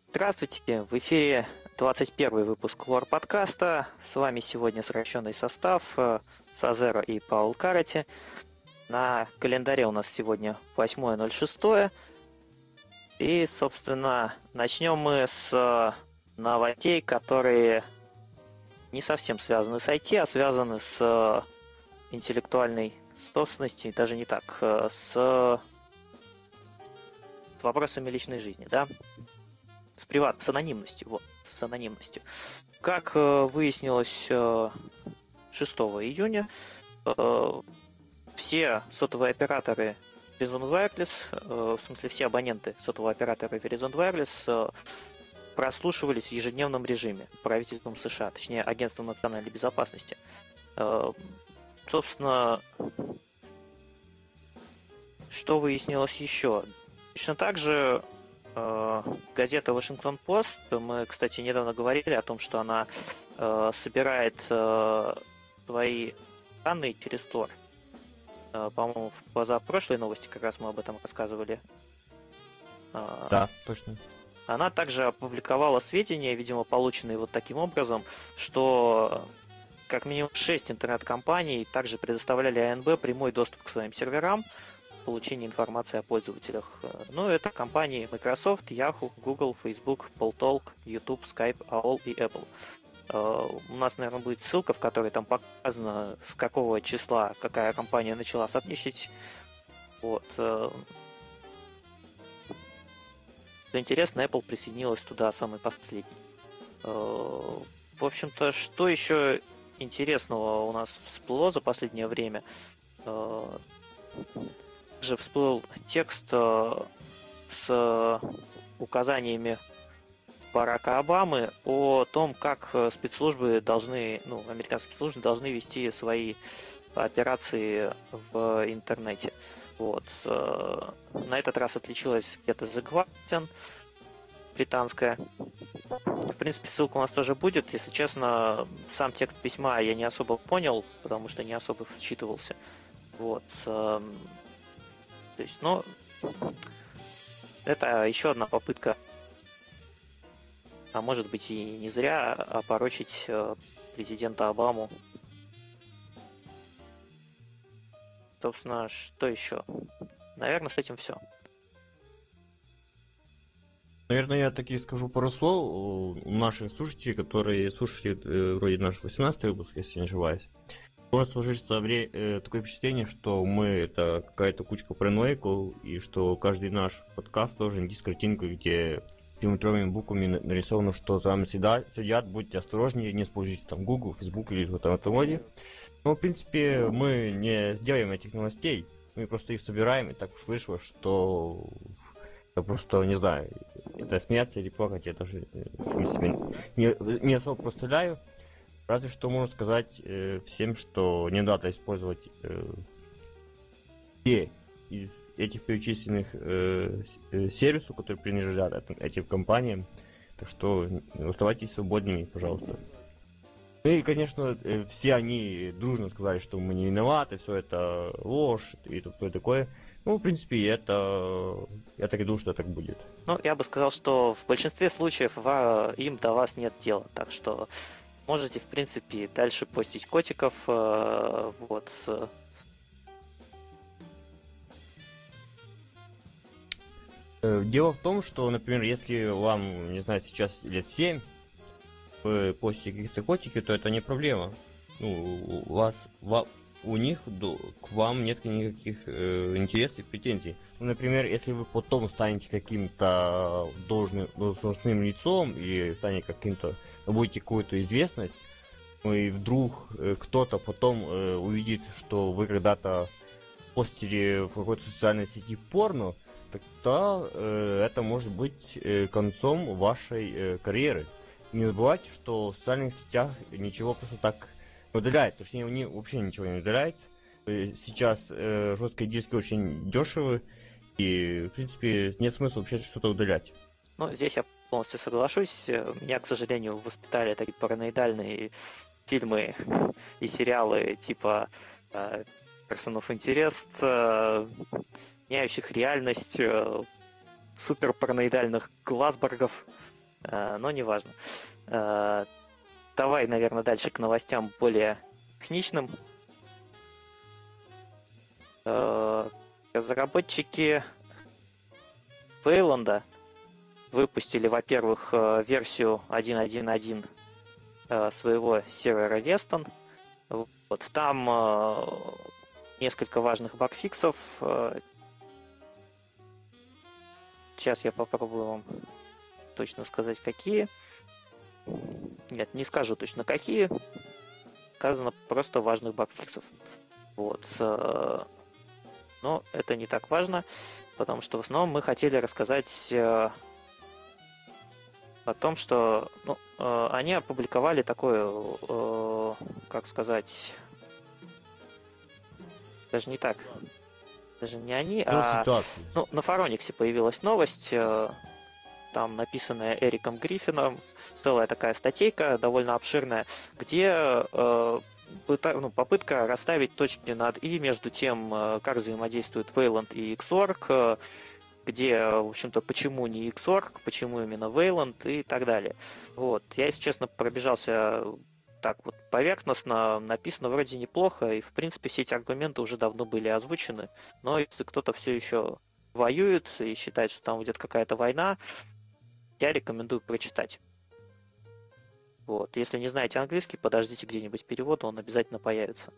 Здравствуйте, в эфире 21 выпуск лор-подкаста. С вами сегодня сращенный состав Сазеро и Паул Карати. На календаре у нас сегодня 8.06. И, собственно, начнем мы с новостей, которые не совсем связаны с IT, а связаны с интеллектуальной собственностью, даже не так, с вопросами личной жизни, да? С анонимностью, с анонимностью. Как выяснилось 6 июня, все сотовые операторы Verizon Wireless, в смысле все абоненты сотового оператора Verizon Wireless прослушивались в ежедневном режиме правительством США, точнее Агентством национальной безопасности. Собственно, что выяснилось еще? Точно так же газета Вашингтон-Пост, мы, кстати, недавно говорили о том, что она собирает свои данные через Tor. По-моему, в позапрошлой новости как раз мы об этом рассказывали. Да, точно. Она также опубликовала сведения, видимо, полученные вот таким образом, что как минимум 6 интернет-компаний также предоставляли АНБ прямой доступ к своим серверам, получения информации о пользователях. Ну, это компании Microsoft, Yahoo, Google, Facebook, Poltalk, YouTube, Skype, AOL и Apple. У нас, наверное, будет ссылка, в которой там показано, с какого числа какая компания начала сотрудничать. Вот. Что интересно, Apple присоединилась туда самый последний. В общем-то, что еще интересного у нас всплыло за последнее время? Также всплыл текст с указаниями Барака Обамы о том, как спецслужбы должны, американские спецслужбы должны вести свои операции в интернете. Вот. На этот раз отличилась где-то The Guardian, британская. В принципе, ссылка у нас тоже будет. Если честно, сам текст письма я не особо понял, потому что не особо вчитывался. Вот. То есть, это еще одна попытка, а может быть и не зря, опорочить президента Обаму. Собственно, что еще? Наверное, с этим все. Наверное, я таки скажу пару слов у наших слушателей, которые слушали вроде наш 18-й выпуск, если не ошибаюсь. Может сложиться такое впечатление, что мы это какая-то кучка параноиков, и что каждый наш подкаст должен идти с картинкой, где километровыми буквами нарисовано, что за вами сидят, будьте осторожнее, не используйте там Google, Facebook или что-то в этом роде. Но, в принципе, мы не делаем этих новостей, мы просто их собираем, и так уж вышло, что я просто не знаю, это смеяться или плакать, я даже не особо представляю. Разве что можно сказать всем, что не надо использовать все из этих перечисленных сервисов, которые принадлежат этим компаниям. Так что оставайтесь свободными, пожалуйста. Ну и, конечно, все они дружно сказали, что мы не виноваты, все это ложь и все такое. Ну, в принципе, это я так и думаю, что так будет. Я бы сказал, что в большинстве случаев им до вас нет дела, так что можете, в принципе, дальше постить котиков, вот. Дело в том, что, например, если вам, не знаю, сейчас лет 7, вы постите каких-то котики, то это не проблема. У них к вам нет никаких интересов и претензий. Например, если вы потом станете каким-то должностным лицом или станете каким-то, будете какую-то известность, и вдруг кто-то потом увидит, что вы когда-то постили в какой-то социальной сети порно, тогда это может быть концом вашей карьеры. Не забывайте, что в социальных сетях ничего просто так не удаляют, точнее, они вообще ничего не удаляют. Сейчас жесткие диски очень дешевы, и, в принципе, нет смысла вообще что-то удалять. Здесь я полностью соглашусь. Меня, к сожалению, воспитали такие параноидальные фильмы и сериалы типа Person of Interest, меняющих реальность, супер параноидальных Глазбергов, но неважно. Давай, наверное, дальше к новостям более техничным. Разработчики Wayland выпустили, во-первых, версию 1.1.1 своего сервера Weston. Вот, там несколько важных багфиксов. Сейчас я попробую вам точно сказать, какие. Нет, не скажу точно какие. Сказано просто важных багфиксов. Вот. Но это не так важно, потому что в основном мы хотели рассказать о том, что они опубликовали такое, как сказать, даже не так, даже не они, а на Фарониксе появилась новость, там написанная Эриком Гриффином, целая такая статейка, довольно обширная, где попытка расставить точки над «и» между тем, как взаимодействуют Wayland и Xorg, где, в общем-то, почему не Xorg, почему именно Wayland и так далее. Вот. Я, если честно, пробежался так вот поверхностно, написано вроде неплохо, и, в принципе, все эти аргументы уже давно были озвучены, но если кто-то все еще воюет и считает, что там идет какая-то война, я рекомендую прочитать. Вот. Если не знаете английский, подождите где-нибудь перевод, он обязательно появится.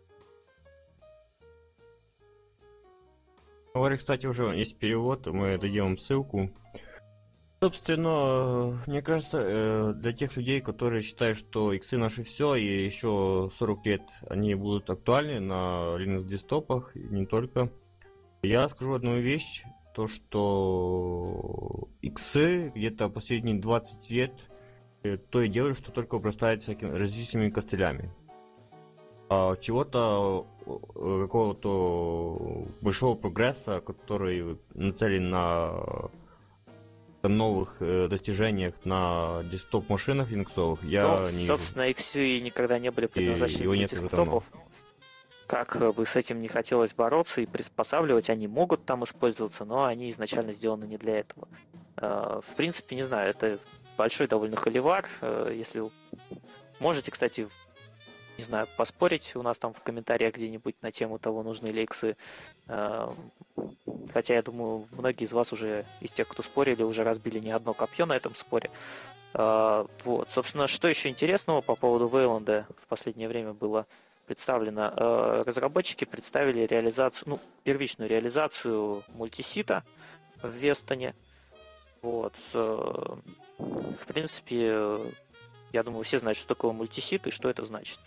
Кстати, уже есть перевод, мы дадим ссылку. Собственно, мне кажется, для тех людей, которые считают, что иксы наши все, и еще 40 лет они будут актуальны на Linux десктопах, и не только, я скажу одну вещь, то что иксы где-то последние 20 лет то и делают, что только обрастают всякими различными костылями. Чего-то, какого-то большого прогресса, который нацелен на новых достижениях на десктоп-машинах линуксовых, я не вижу. Собственно, иксы никогда не были предназначены для десктопов. Как бы с этим не хотелось бороться и приспосабливать, они могут там использоваться, но они изначально сделаны не для этого. В принципе, не знаю, это большой довольно холивар. Если можете, кстати, не знаю, поспорить у нас там в комментариях где-нибудь на тему того, нужны ли иксы. Хотя, я думаю, многие из вас уже, из тех, кто спорили, уже разбили не одно копье на этом споре. Вот. Собственно, что еще интересного по поводу Wayland в последнее время было представлено? Разработчики представили реализацию, первичную реализацию мультисита в Вестоне. Вот. В принципе, я думаю, все знают, что такое мультисит и что это значит.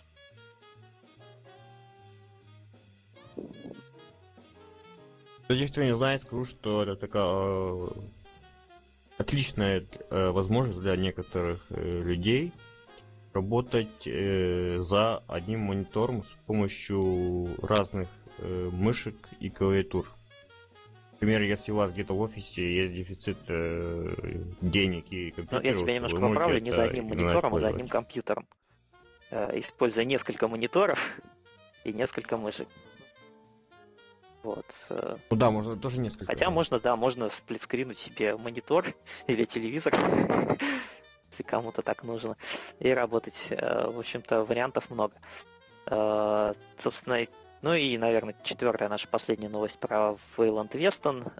Для тех, кто не знает, скажу, что это такая отличная возможность для некоторых людей работать за одним монитором с помощью разных мышек и клавиатур. Например, если у вас где-то в офисе есть дефицит денег и компьютеров... Я тебя немножко поправлю, не за одним монитором, а за одним компьютером. Используя несколько мониторов и несколько мышек. Вот. Ну да, можно тоже несколько. Хотя можно сплитскринуть себе монитор или телевизор, если кому-то так нужно, и работать. В общем-то, вариантов много. Собственно, и, наверное, четвертая наша последняя новость про Wayland Weston.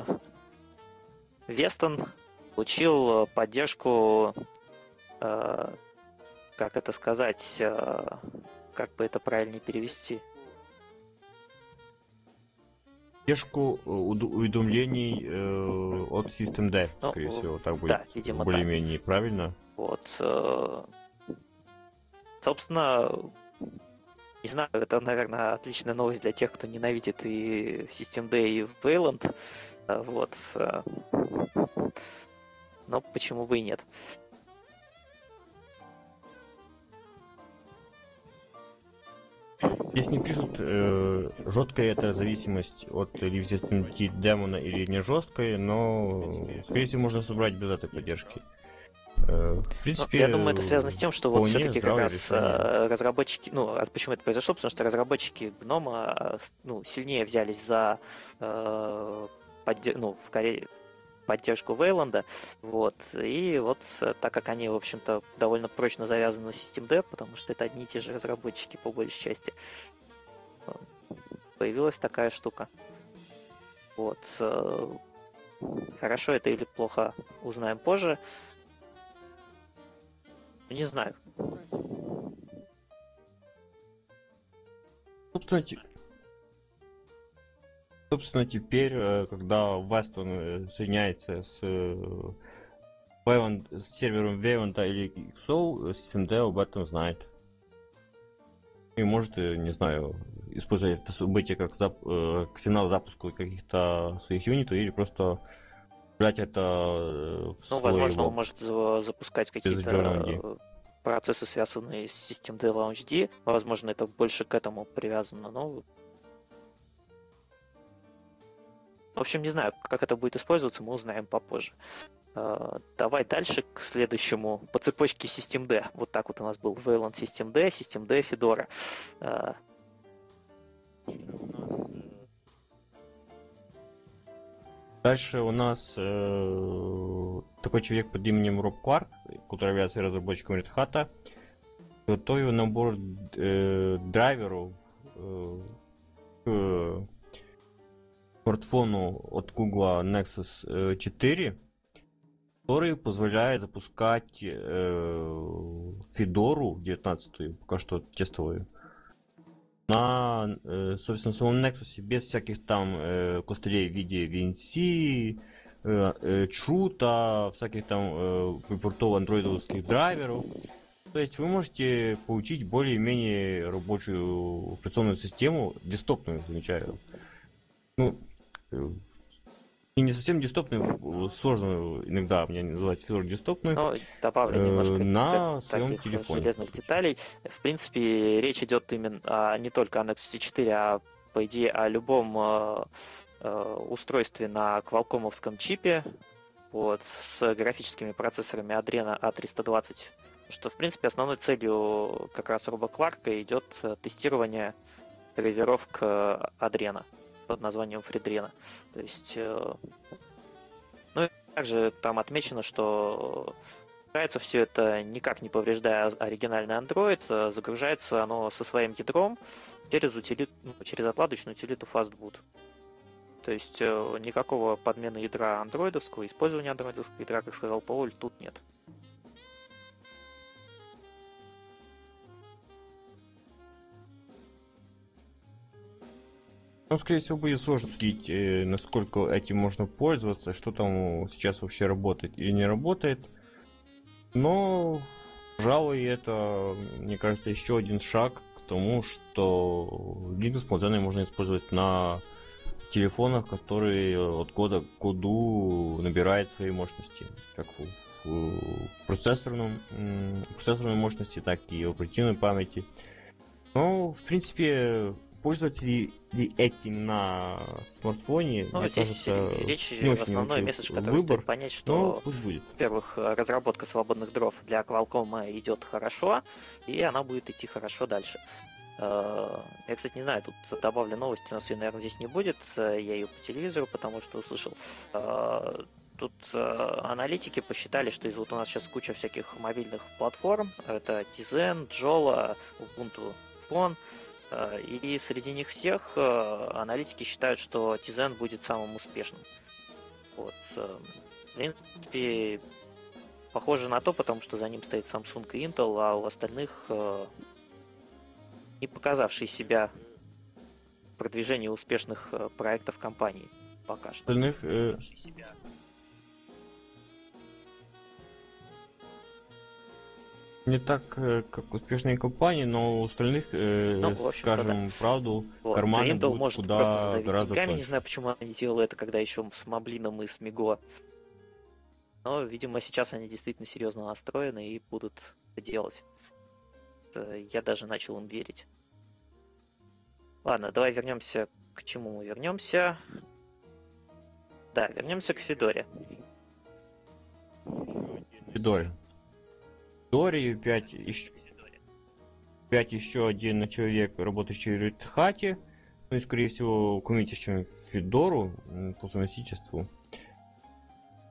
Weston получил поддержку, как это сказать, как бы это правильнее перевести? Поддержку уведомлений от Systemd, скорее всего, так будет, видимо, более-менее правильно. Вот. Собственно, не знаю, это, наверное, отличная новость для тех, кто ненавидит и Systemd, и Wayland. Вот. Но почему бы и нет. Здесь не пишут, жесткая это зависимость от Systemd демона или не жесткая, но, скорее всего, можно собрать без этой поддержки. В принципе, я думаю, это связано с тем, что вот все-таки как раз разработчики... почему это произошло? Потому что разработчики Гнома сильнее взялись за в поддержку Wayland. Вот. И вот так как они, в общем-то, довольно прочно завязаны на Systemd, потому что это одни и те же разработчики по большей части, появилась такая штука. Вот. Хорошо это или плохо, узнаем позже. Не знаю. Собственно, теперь, когда Weston соединяется с сервером Wayland или XO, Systemd об этом знает. И может, не знаю, использовать это событие как сигнал запуска каких-то своих юнитов или просто брать это в свой... возможно, он может запускать какие-то процессы, связанные с Systemd LaunchD. Возможно, это больше к этому привязано, но... В общем, не знаю, как это будет использоваться, мы узнаем попозже. Давай дальше к следующему по цепочке Systemd. Вот так вот у нас был Wayland Systemd, Systemd Fedora. Дальше у нас такой человек под именем Роб Кларк, который является разработчиком Red Hat, готовил набор драйверов к смартфону от Google Nexus 4, который позволяет запускать Fedora 19, пока что тестовую, на, собственно, самом Nexus без всяких там костылей в виде VNC, чрута, всяких там припортов андроидовских драйверов. То есть вы можете получить более-менее рабочую операционную систему, десктопную, замечаю. Ну, и не совсем десктопную, сложно иногда мне называть Fedora десктопную. Но добавлю немножко на своем таких телефоне. Железных деталей. В принципе, речь идет именно не только о Nexus 4, а по идее о любом устройстве на Qualcomm-овском чипе, вот, с графическими процессорами Adreno A320. Что, в принципе, основной целью как раз Роба Кларка идет тестирование драйверов к Adreno под названием Фредрено. То есть, ну и также там отмечено, что загружается все это никак не повреждая оригинальный Android, загружается оно со своим ядром через отладочную утилиту Fastboot. То есть никакого подмены ядра андроидовского, использования андроидовского ядра, как сказал Пауль, тут нет. Ну, скорее всего, будет сложно судить, насколько этим можно пользоваться, что там сейчас вообще работает или не работает. Но, пожалуй, это, мне кажется, еще один шаг к тому, что Linux полноценно можно использовать на телефонах, которые от года к году набирают свои мощности, как в процессорной мощности, так и в оперативной памяти. Но, в принципе, пользоваться ли этим на смартфоне? Ну, здесь кажется, речь, основной месседж, который стоит понять, что, во-первых, разработка свободных дров для Qualcomm идет хорошо, и она будет идти хорошо дальше. Я, кстати, не знаю, тут добавлю новость, у нас ее, наверное, здесь не будет, я ее по телевизору, потому что услышал. Тут аналитики посчитали, что вот у нас сейчас куча всяких мобильных платформ, это Tizen, Jolla, Ubuntu Phone, и среди них всех аналитики считают, что Tizen будет самым успешным. Вот. В принципе, похоже на то, потому что за ним стоит Samsung и Intel, а у остальных не показавшие себя в продвижении успешных проектов компании пока что. Остальных не так, как успешные компании, но у остальных, скажем, да. Правду, вот. Карманы Intel будут может куда просто задавить гораздо деньгами, больше. не знаю, почему они делали это, когда еще с Моблином и с Миго. Но, видимо, сейчас они действительно серьезно настроены и будут это делать. Я даже начал им верить. Ладно, давай вернемся к чему мы вернемся. Да, вернемся к Федоре. Федоре 5 еще один человек, работающий в Red Hat, ну и, скорее всего, коммитирующий Федору по совместительству.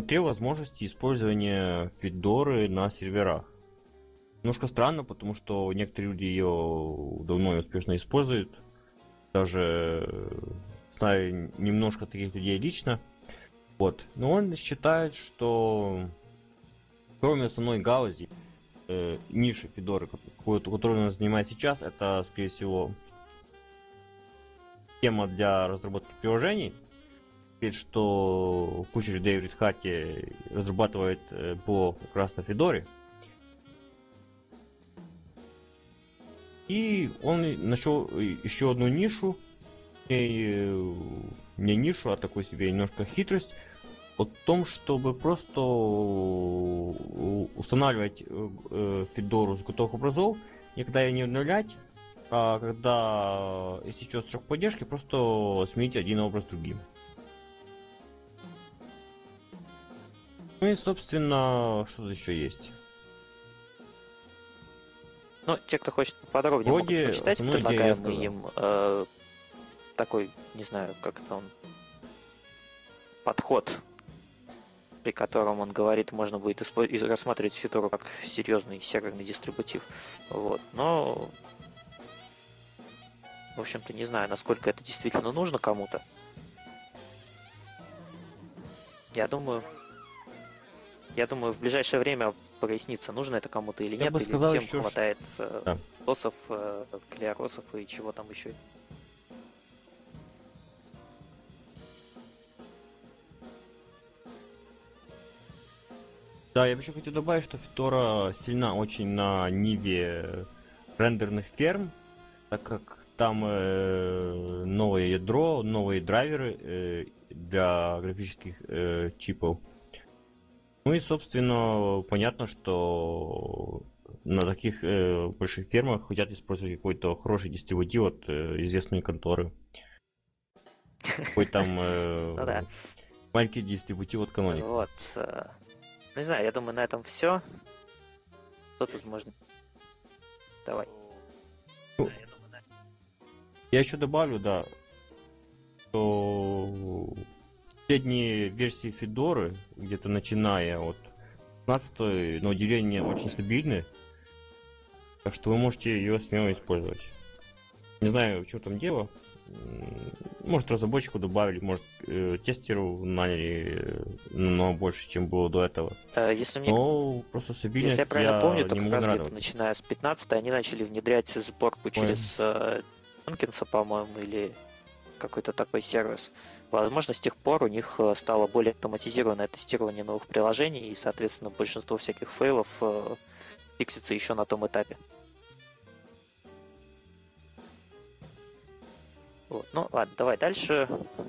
смотрел возможности использования Федоры на серверах. Немножко странно, потому что некоторые люди ее давно и успешно используют. Даже знаю немножко таких людей лично. Вот. Но он считает, что кроме основной галузи, ниши Федоры, которую он занимает сейчас, это, скорее всего, тема для разработки приложений. Теперь, что куча людей в Red Hat разрабатывает по как раз на Федоре. И он нашел еще одну нишу, не нишу, а такой себе немножко хитрость, о том, чтобы просто устанавливать Федору с готовых образов, никогда ее не обновлять, а когда истечет срок поддержки, просто сменить один образ другим. Ну и, собственно, что тут еще есть? Ну, те, кто хочет поподробнее, могут почитать предлагаемый им такой, не знаю, как это он, подход, при котором он говорит, можно будет рассматривать Федору как серьезный серверный дистрибутив. Вот. Но, в общем-то, не знаю, насколько это действительно нужно кому-то. Я думаю, в ближайшее время прояснится, нужно это кому-то или нет, или сказал, всем хватает досов, клеоросов и чего там еще. Да, я бы еще хотел добавить, что Федора сильна очень на ниве рендерных ферм, так как там новое ядро, новые драйверы для графических чипов. Ну и, собственно, понятно, что на таких больших фермах хотят использовать какой-то хороший дистрибутив от известной конторы. Какой там маленький дистрибутив от Canonical. Вот. Не знаю, я думаю, на этом все. Что тут можно? Давай. Я еще добавлю, да, что последние версии Федоры, где-то начиная от 15-й, на удивление, очень стабильны. Так что вы можете ее смело использовать. Не знаю, в чем там дело. Может, разработчику добавили, может, тестеру наняли намного больше, чем было до этого. Но просто стабильность, если я правильно помню, то не как могу раз где-то радоваться. начиная с 15-й они начали внедрять сборку через Jenkins, по-моему, или какой-то такой сервис. Возможно, с тех пор у них стало более автоматизированное тестирование новых приложений, и, соответственно, большинство всяких фейлов фиксится еще на том этапе. Вот. Ну, ладно, давай дальше.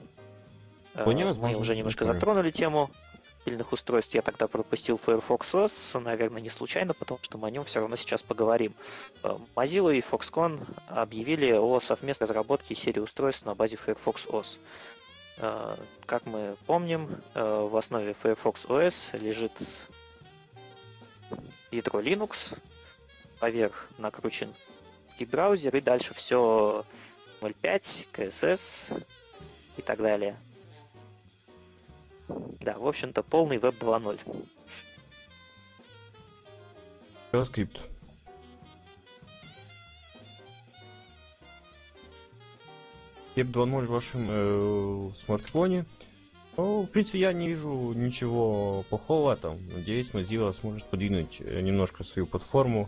Мы уже немножко затронули тему мобильных устройств. Я тогда пропустил Firefox OS, наверное, не случайно, потому что мы о нем все равно сейчас поговорим. Mozilla и Foxconn объявили о совместной разработке серии устройств на базе Firefox OS. Как мы помним, в основе Firefox OS лежит ядро Linux, поверх накручен браузер, и дальше все 0.5, CSS и так далее. Да, в общем-то, полный веб 2.0. JavaScript. Веб 2.0 в вашем смартфоне. Ну, в принципе, я не вижу ничего плохого там. Надеюсь, Mozilla сможет подвинуть немножко свою платформу.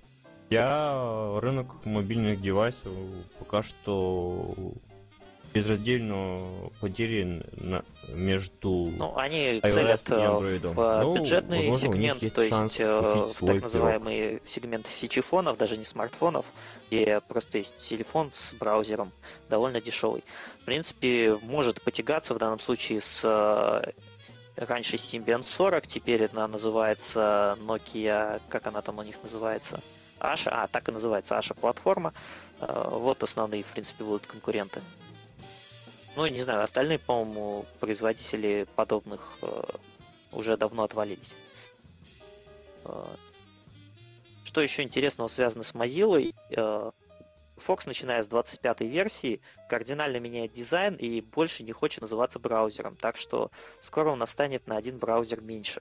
Рынок мобильных девайсов пока что безраздельно поделен между они iOS целят и Android. в бюджетный сегмент, то есть в так называемый пирог. сегмент фичефонов, даже не смартфонов, где просто есть телефон с браузером, довольно дешевый. В принципе, может потягаться в данном случае с раньше Symbian 40, теперь она называется Nokia, как она там у них называется? Asha, так и называется Asha платформа. Вот основные, в принципе, будут конкуренты. Ну, не знаю, остальные, по-моему, производители подобных уже давно отвалились. Что еще интересного связано с Mozilla? Firefox, начиная с 25-й версии, кардинально меняет дизайн и больше не хочет называться браузером. Так что скоро у нас станет на один браузер меньше.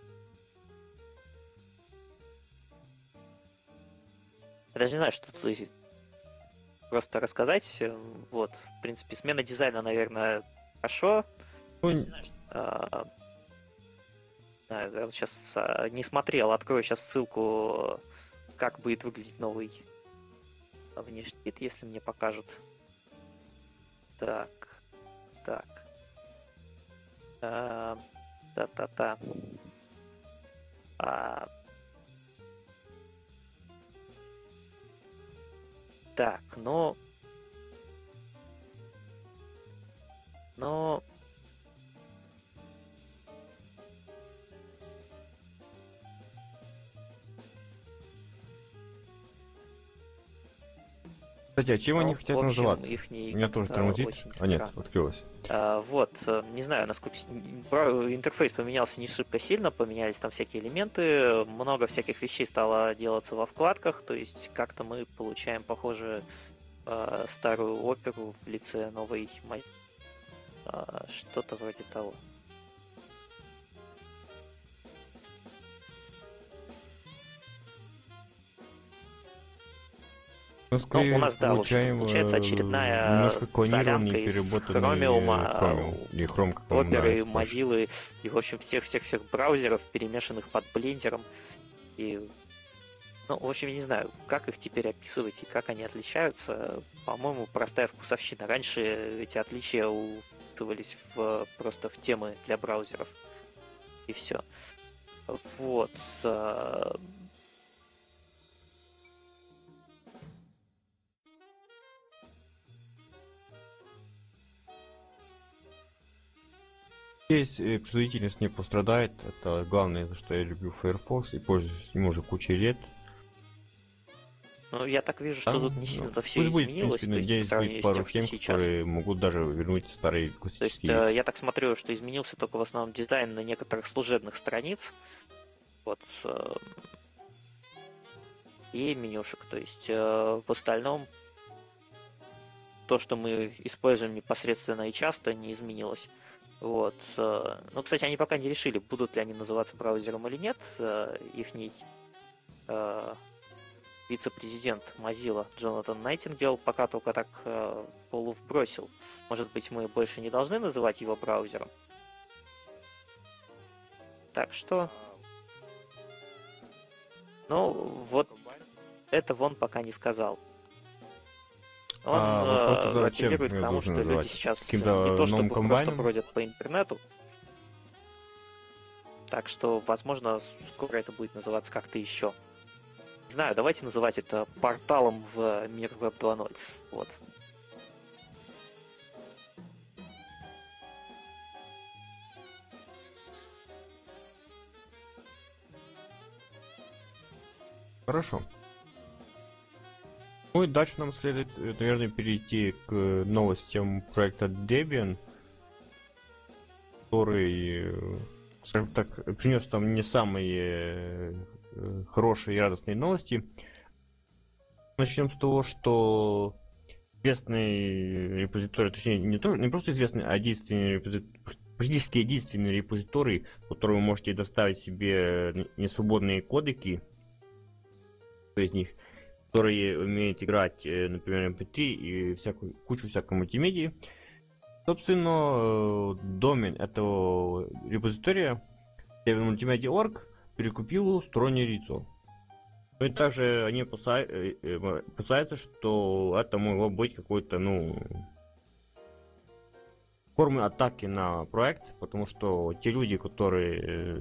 Я даже не знаю, что тут просто рассказать. Вот, в принципе, смена дизайна, наверное, хорошо. Ну, Я вот сейчас не смотрел, открою сейчас ссылку, как будет выглядеть новый внешний вид, если мне покажут. Так. Та-та-та. Так, ну... Кстати, а чем они Ну, хотят в общем, называться? ихний Меня тоже как-то тормозит. очень А нет, странно. открылось. Вот, не знаю, насколько интерфейс поменялся не шибко сильно, поменялись там всякие элементы, много всяких вещей стало делаться во вкладках, то есть как-то мы получаем, похоже, старую оперу в лице новой что-то вроде того. Ну, скорее у нас, да, в общем, получаем получается очередная немножко клонированный, солянка из переработанный Chromium, Chromium. Или Chrome, как вам Opera, нравится больше. Mozilla и, в общем, всех браузеров, перемешанных под блендером. И, ну, в общем, я не знаю, как их теперь описывать и как они отличаются. По-моему, простая вкусовщина. Раньше эти отличия уписывались просто в темы для браузеров. И все. Вот. Здесь производительность не пострадает. Это главное, за что я люблю Firefox и пользуюсь им уже кучей лет. Ну, я так вижу, что тут не сильно-то все пусть будет, в изменилось, принципе, то есть по надеюсь, сравнению будет с пару тем, что тем, сейчас. которые могут даже вернуть старые То есть классические. я так смотрю, что изменился только в основном дизайн на некоторых служебных страниц. Вот. И менюшек. То есть в остальном то, что мы используем непосредственно и часто, не изменилось. Вот. Ну, кстати, они пока не решили, будут ли они называться браузером или нет. Ихний вице-президент Mozilla Джонатан Найтингел пока только так полувбросил. Может быть, мы больше не должны называть его браузером. Так что... Ну, вот это он пока не сказал. Он апеллирует к тому, что люди сейчас не то чтобы просто бродят по интернету. Так что, возможно, скоро это будет называться как-то еще. Не знаю, давайте называть это порталом в мир Web 2.0. Вот. Хорошо. Ну и дальше нам следует, наверное, перейти к новостям проекта Debian, который, скажем так, принес там не самые хорошие и радостные новости. Начнем с того, что известный репозиторий, точнее, не просто известный, а единственный репозиторий, практически единственный репозиторий, в который вы можете доставить себе несвободные кодеки, из них, которые умеют играть, например, MP3 и кучу всякой мультимедии. Собственно, домен этого репозитория DebianMultimedia.org перекупил стороннее лицо. Ну и также они опасаются, что это могло быть какой-то, формы атаки на проект, потому что те люди, которые,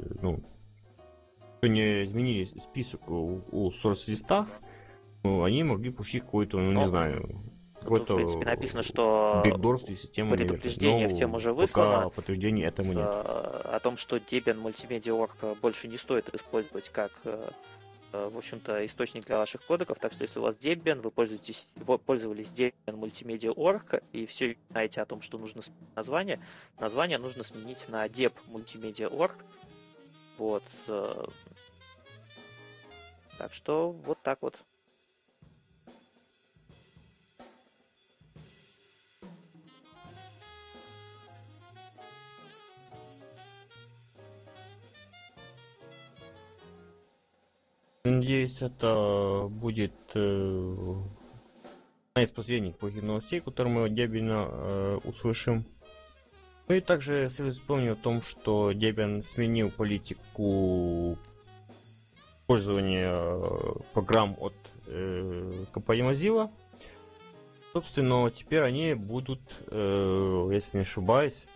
не изменили список у source-листах, они могли пустить какой-то, не знаю, какой-то в принципе, написано, что предупреждение всем уже выслано. Пока подтверждений этому нет. О том, что Debian Multimedia.org больше не стоит использовать как, в общем-то, источник для ваших кодеков. Так что, если у вас Debian, вы пользовались Debian Multimedia.org и все знаете о том, что нужно сменить название нужно сменить на Deb Multimedia.org. Вот. Так что вот так вот. Надеюсь, это будет одна из последних плохих новостей, которые мы от Debian услышим. Ну и также следует вспомнить о том, что Debian сменил политику использования программ от компании Mozilla. Собственно, теперь они будут, если не ошибаюсь,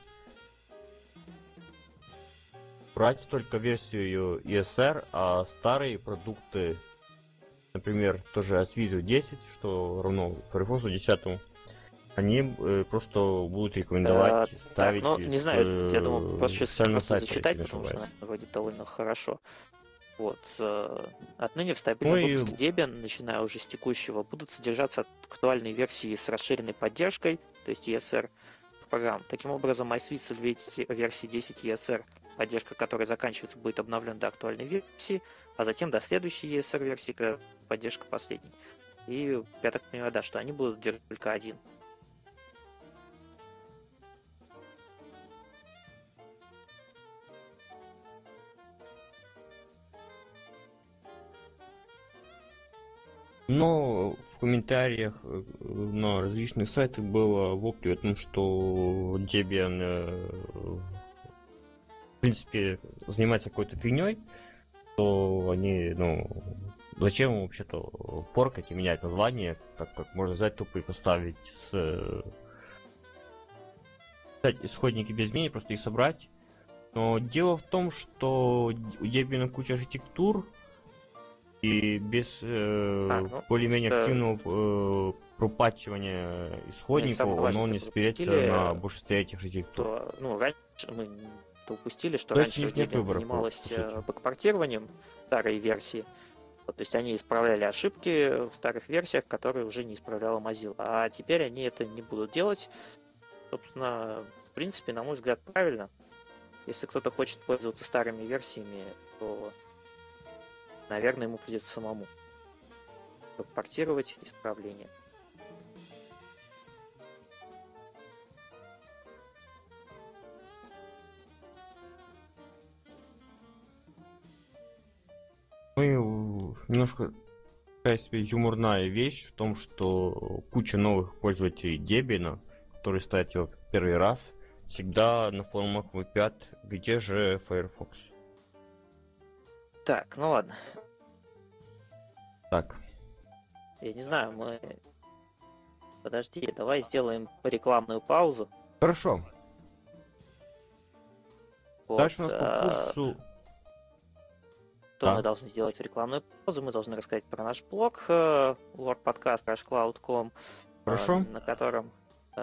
брать только версию ESR, а старые продукты, например, тоже от Visual 10, что равно Firefox 10, они просто будут рекомендовать ставить. Так, ну, не знаю, я думаю, просто зачитать, потому что она вроде довольно хорошо. Вот. Отныне в стабильном выпуске Debian, начиная уже с текущего, будут содержаться актуальные версии с расширенной поддержкой, то есть ESR программ. Таким образом, iSwitch версии 10 ESR, поддержка которой заканчивается, будет обновлена до актуальной версии, а затем до следующей ESR версии, поддержка последней. И я так понимаю, да, что они будут держать только один. Но в комментариях на различных сайтах было вопль о том, что Debian в принципе занимается какой-то фигней, то они, зачем вообще-то форкать и менять название, так как можно взять тупо и поставить исходники без изменений, просто их собрать. Но дело в том, что у Debian куча архитектур, и без более-менее активного пропатчивания исходников оно не спирется на большинстве этих архитектур. Раньше мы упустили, что раньше Debian занималась бэкпортированием старой версии. То есть они исправляли ошибки в старых версиях, которые уже не исправляла Mozilla. А теперь они это не будут делать. Собственно, в принципе, на мой взгляд, правильно. Если кто-то хочет пользоваться старыми версиями, то, наверное, ему придется самому портировать исправления. Ну и немножко такая себе юморная вещь в том, что куча новых пользователей Debian, которые ставят его первый раз, всегда на форумах вопят, где же Firefox. Так, ну ладно. Так. Я не знаю, мы... Подожди, давай сделаем рекламную паузу. Хорошо. Вот, дальше у нас по курсу... Что мы должны сделать в рекламную паузу? Мы должны рассказать про наш блог lordpodcast.cloud.com, на котором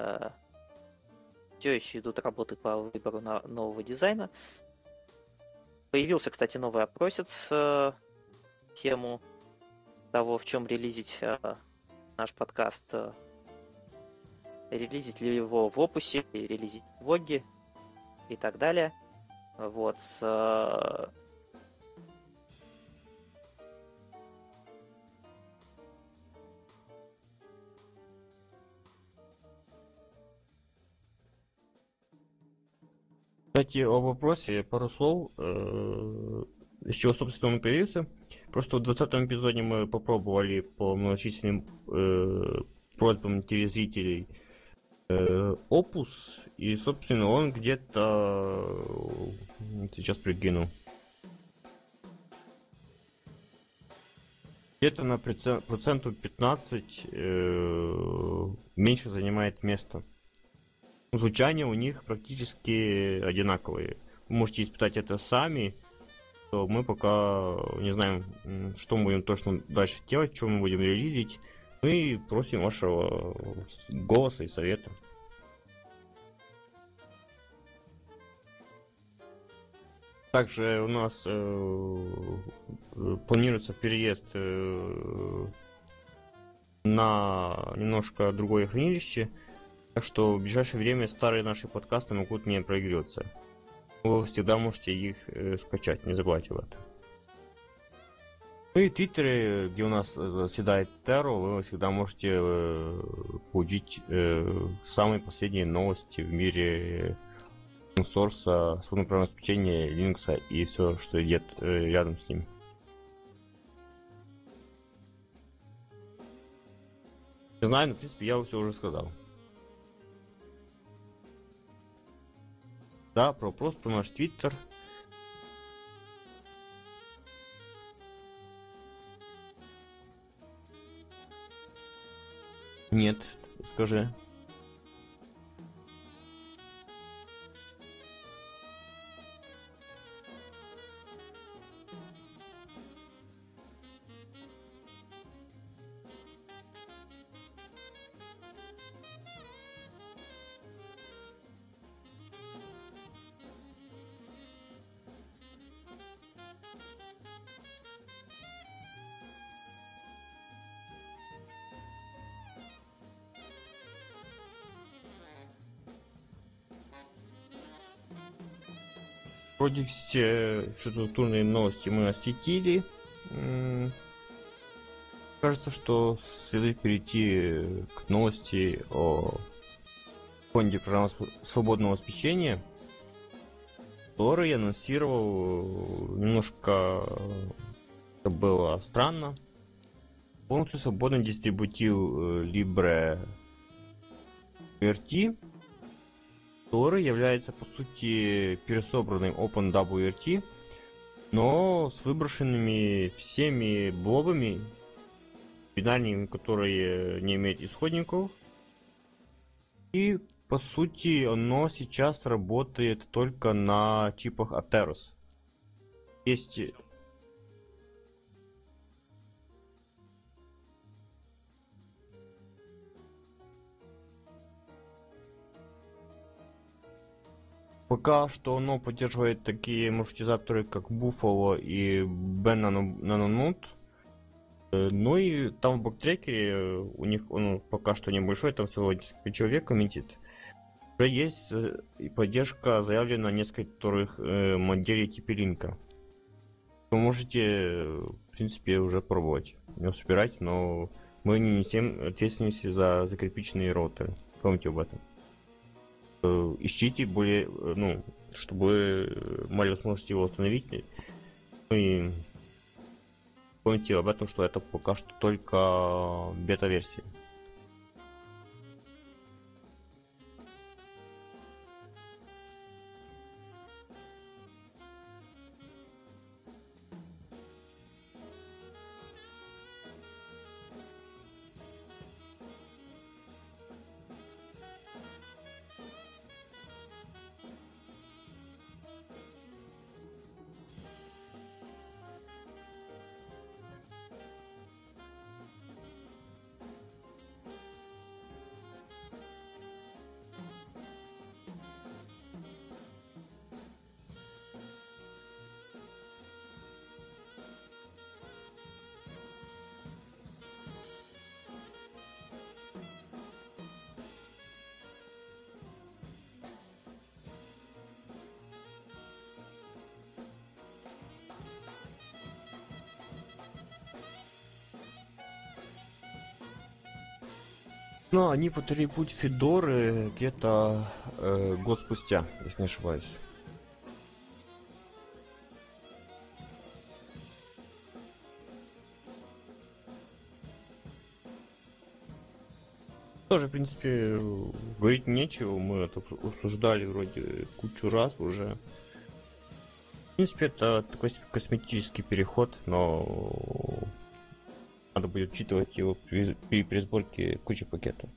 все еще идут работы по выбору нового дизайна. Появился, кстати, новый опросец тему того, в чем релизить наш подкаст. Релизить ли его в Opus, релизить в Vogue и так далее. Вот. Кстати, о вопросе пару слов, с чего, собственно, он появился. Просто в 20-м эпизоде мы попробовали по многочисленным просьбам телезрителей Opus, и, собственно, он где-то, сейчас прикину, где-то на процентов 15 меньше занимает место. Звучание у них практически одинаковые. Вы можете испытать это сами. То мы пока не знаем, что мы будем точно дальше делать, что мы будем релизить. Мы просим вашего голоса и совета. Также у нас планируется переезд на немножко другое хранилище. Так что в ближайшее время старые наши подкасты могут не проигрываться. Вы всегда можете их скачать, не забывайте об этом. Ну и в Твиттере, где у нас заседает Теро, вы всегда можете получить самые последние новости в мире source, свободного обеспечения Linux и все, что идет рядом с ним. Не знаю, но в принципе я все уже сказал. Да, про вопрос про наш твиттер. Нет, скажи. Вроде все инфраструктурные новости мы осветили. Кажется, что следует перейти к новости о фонде программы свободного обеспечения, который анонсировал немножко, это было странно, полностью свободно дистрибутив LibreWRT, который является по сути пересобранным OpenWRT, но с выброшенными всеми блобами, бинарными, которые не имеют исходников. И по сути оно сейчас работает только на чипах Atheros. Есть пока что оно поддерживает такие маршрутизаторы, как Buffalo и Nanonote. Ну и там в бактрекере у них он пока что небольшой, там всего несколько человек комментит. Уже есть поддержка заявлена некоторых моделей Типелинка. Вы можете, в принципе, уже пробовать его собирать, но мы не несем ответственности за закирпичные роутеры. Помните об этом. Ищите более, чтобы имели возможность его установить. И помните об этом, что это пока что только бета-версия. Но они повторили путь Федоры где-то год спустя, если не ошибаюсь. Тоже, в принципе, говорить нечего, мы это обсуждали вроде кучу раз уже. В принципе, это такой косметический переход, но надо будет учитывать его при пересборке кучи пакетов.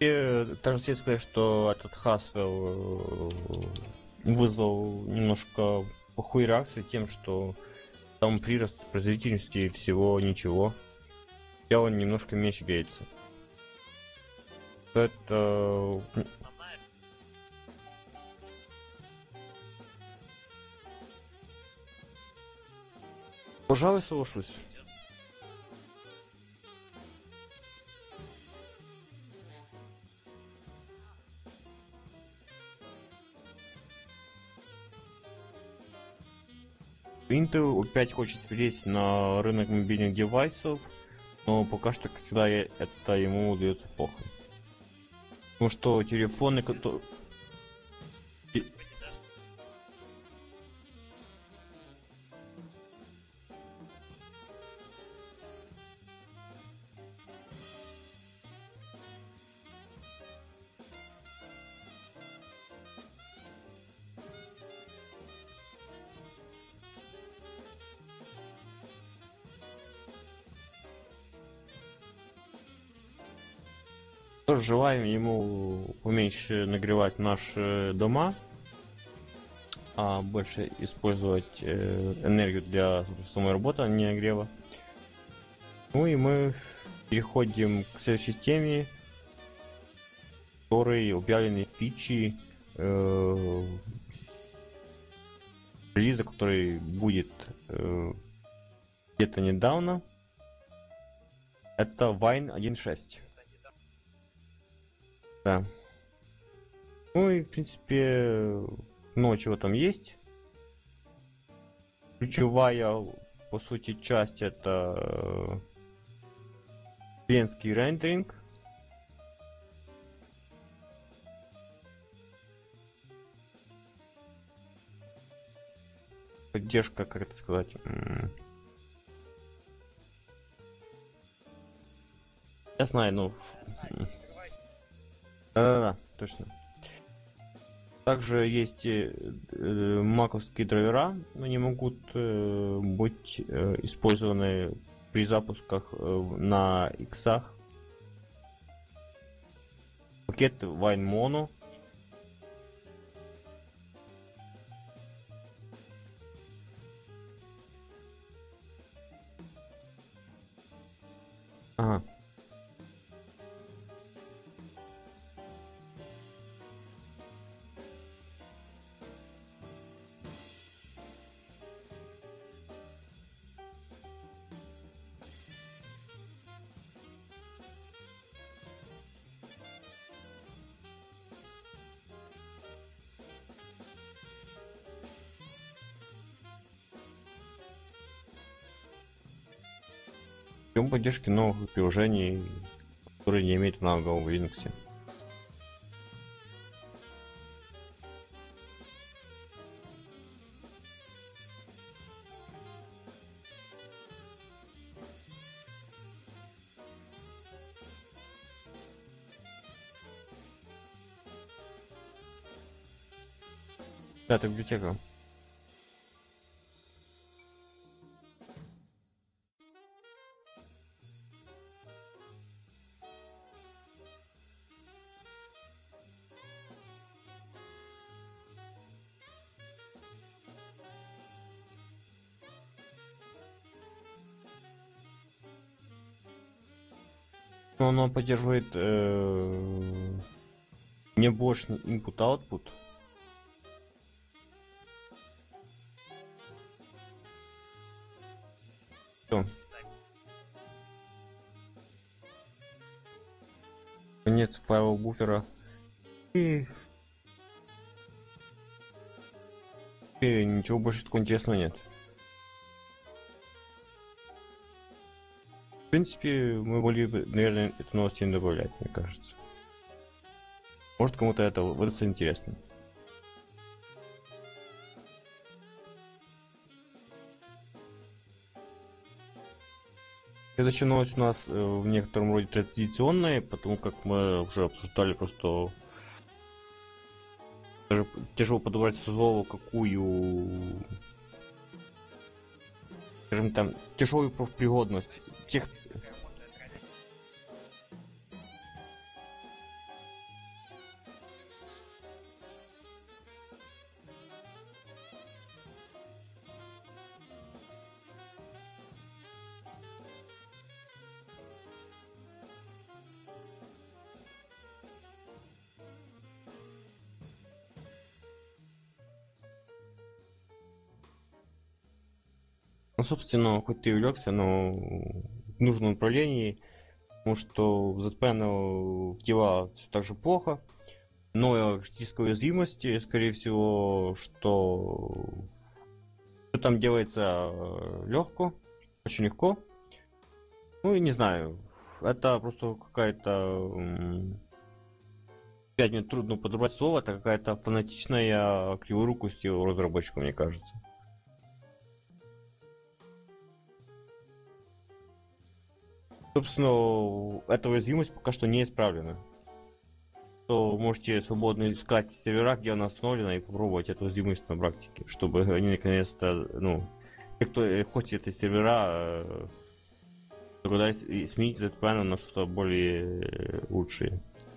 также следует сказать, что этот Haswell вызвал немножко плохую реакцию тем, что там прирост производительности всего ничего. И он немножко меньше греется. Это... Пожалуй, соглашусь. Intel опять хочет влезть на рынок мобильных девайсов, но пока что, как всегда, это ему удается плохо. Потому что телефоны, которые... Тоже желаем ему поменьше нагревать наши дома, а больше использовать энергию для самой работы, а не нагрева. Ну и мы переходим к следующей теме, в которой объявлены фичи релиза, который будет где-то недавно. Это Wine 1.6. Да. Ну и в принципе много чего там есть. Ключевая, по сути, часть это клиентский рендеринг. Поддержка, как это сказать. Я знаю, ну. Да-да-да, точно. Также есть маковские драйвера, но они могут быть использованы при запусках на иксах. Пакет Wine Mono. Ага. Ждем поддержки новых приложений, которые не имеют аналогов в Linux. Да, это библиотека. Но оно поддерживает небольшный input-output. Что? Конец файлового буфера. И ничего больше такого интересного нет. В принципе, мы могли бы, наверное, эту новость не добавлять, мне кажется. Может, кому-то это выдастся интересно. Следующая новость у нас в некотором роде традиционная, потому как мы уже обсуждали, просто даже тяжело подобрать слово, какую, скажем там, тяжелую профпригодность тех. Ну, собственно, хоть ты и увлекся, но в нужном направлении, потому что в ZPN дела все так же плохо, но критической уязвимости, скорее всего, что всё там делается легко, очень легко. Ну и не знаю, это просто какая-то... Опять мне трудно подобрать слово, это какая-то фанатичная криворукость у разработчика, мне кажется. Собственно, эта уязвимость пока что не исправлена. То можете свободно искать сервера, где она установлена, и попробовать эту уязвимость на практике, чтобы они наконец-то, ну, те, кто хочет эти сервера, догадались сменить ZPN на что-то более лучшее.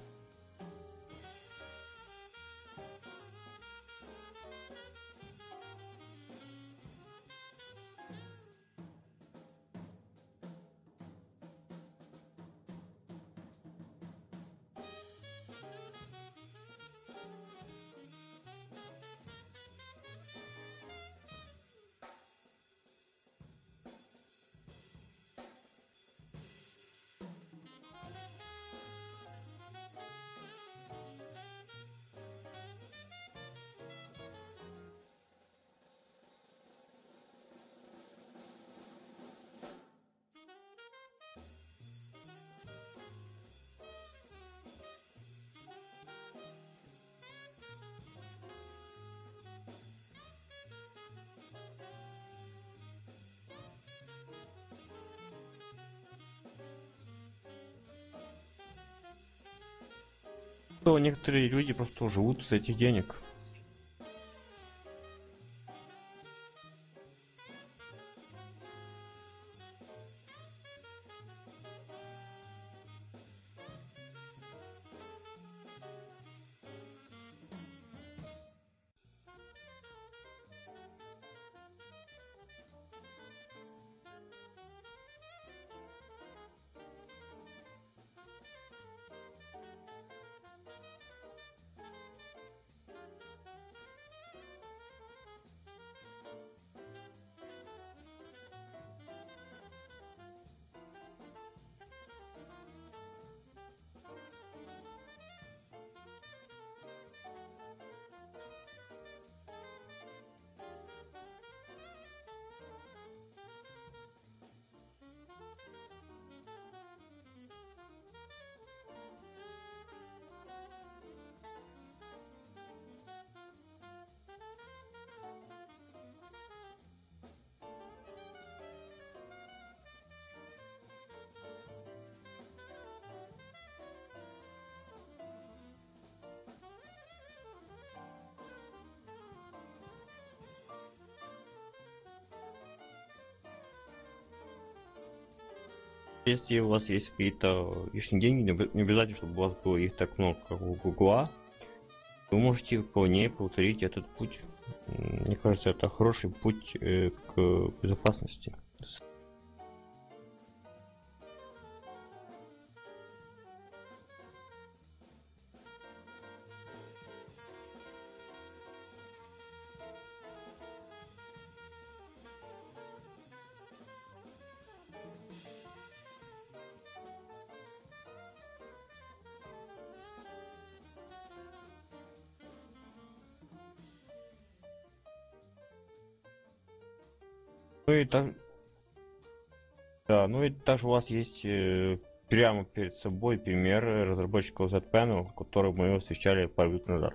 То некоторые люди просто живут с этих денег. Если у вас есть какие-то лишние деньги, не обязательно, чтобы у вас было их так много, как у Гугла, вы можете вполне повторить этот путь. Мне кажется, это хороший путь к безопасности. Ну и так, да, ну и также у вас есть прямо перед собой пример разработчиков ZPN, который мы встречали пару минут назад.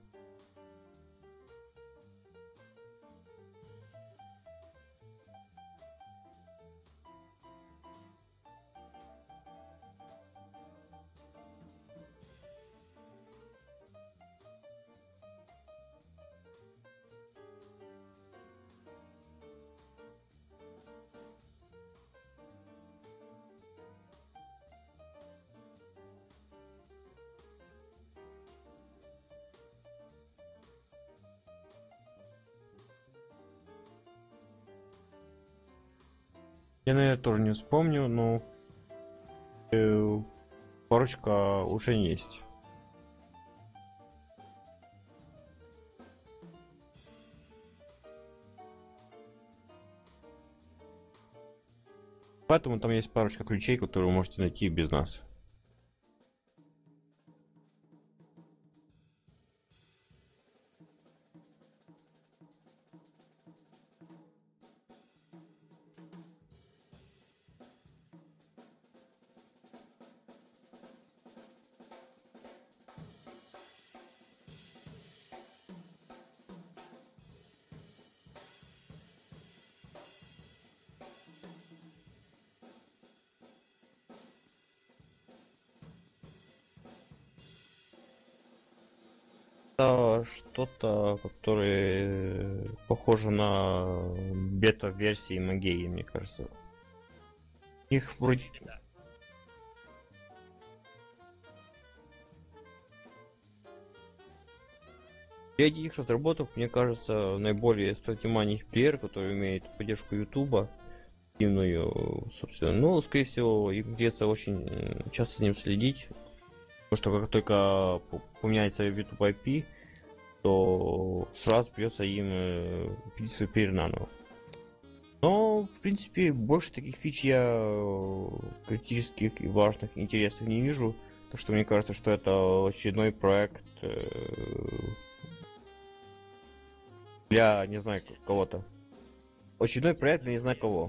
Я, наверное, тоже не вспомню, но парочка уже есть. поэтому там есть парочка ключей, которые вы можете найти без нас. Это что-то, которое похоже на бета-версии Магеи, мне кажется. Их вроде... Среди их разработок, мне кажется, наиболее стоит внимания их плеер, который имеет поддержку Ютуба, активную, собственно. Ну, скорее всего, им придется очень часто за ним следить, потому что как только поменяется YouTube IP, то сразу придется им пилить свой плеер наново. Но, в принципе, больше таких фич я критических и важных, интересных не вижу. Так что мне кажется, что это очередной проект для не знаю кого-то. Очередной проект для не знаю кого.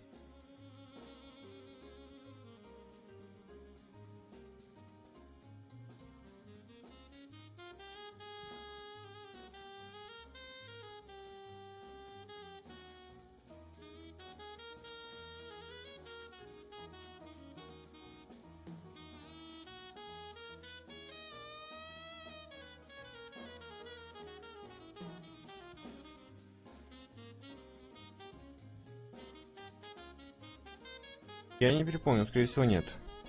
Я не припомню, скорее всего нет.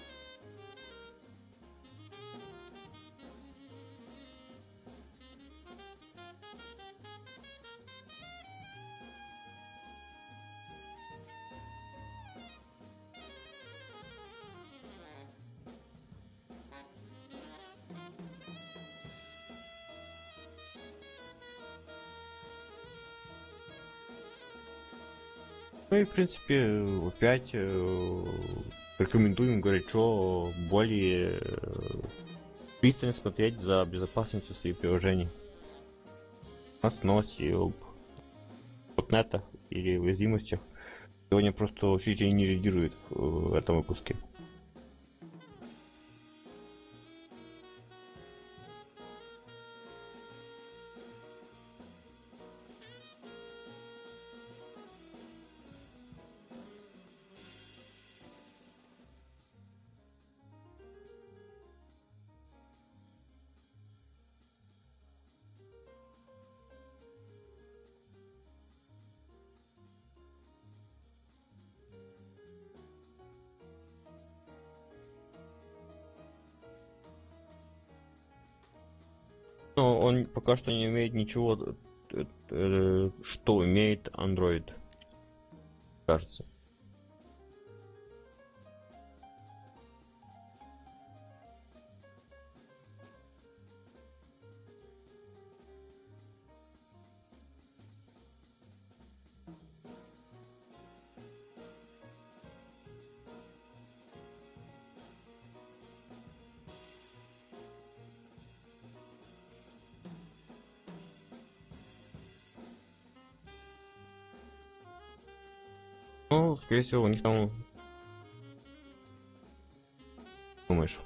Ну и в принципе опять рекомендуем горячо более пристально смотреть за безопасностью своих приложений. У нас новости об ботнетах или уязвимостях сегодня просто учитель не реагирует в этом выпуске. Но он пока что не имеет ничего, что имеет Android, кажется. Ну, скорее всего, у них там... Думаешь?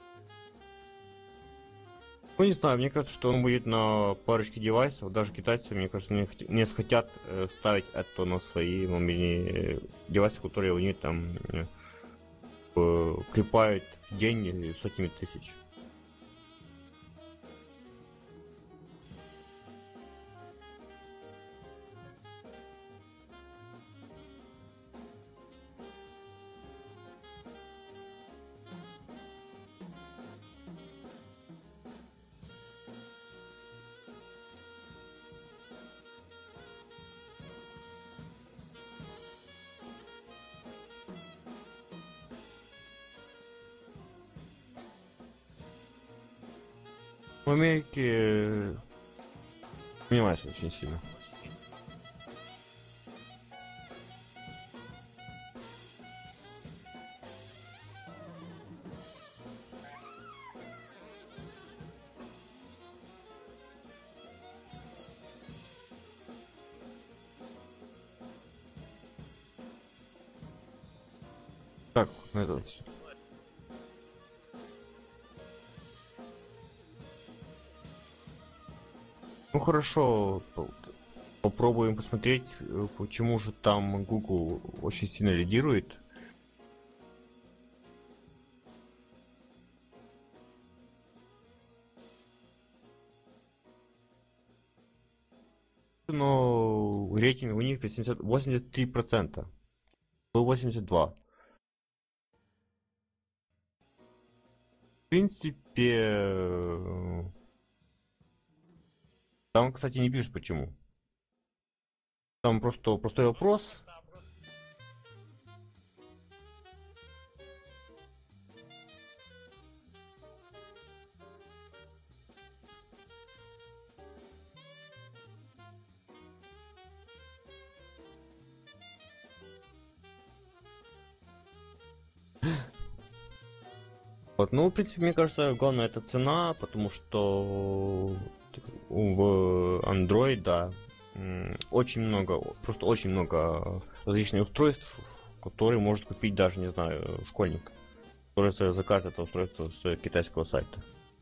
Ну, не знаю, мне кажется, что он будет на парочке девайсов. Даже китайцы, мне кажется, не хотят ставить это на свои мобильные девайсы, которые у них там клепают в день сотнями тысяч. В Америке понимаешь очень сильно. Так, этот... Ну хорошо, попробуем посмотреть, почему же там Google очень сильно лидирует. Но рейтинг у них 83%. Был 82%. В принципе, там, кстати, не пишут почему. Там просто простой вопрос. Вот, ну, в принципе, мне кажется, главное это цена, потому что в Android, да, очень много, просто очень много различных устройств, которые может купить даже, не знаю, школьник, который закажет это устройство с китайского сайта.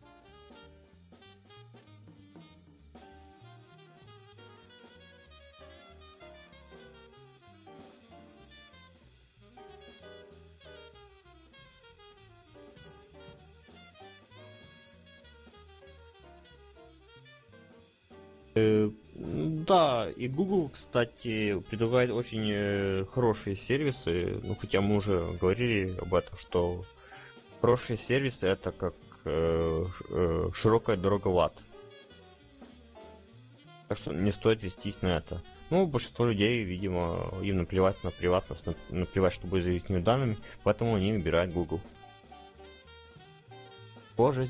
Да, и Google, кстати, предлагает очень хорошие сервисы. Ну, хотя мы уже говорили об этом, что хорошие сервисы это как широкая дорога в ад. Так что не стоит вестись на это. Ну, большинство людей, видимо, им наплевать на приватность, наплевать, что будет за их данными, поэтому они выбирают Google. Боже.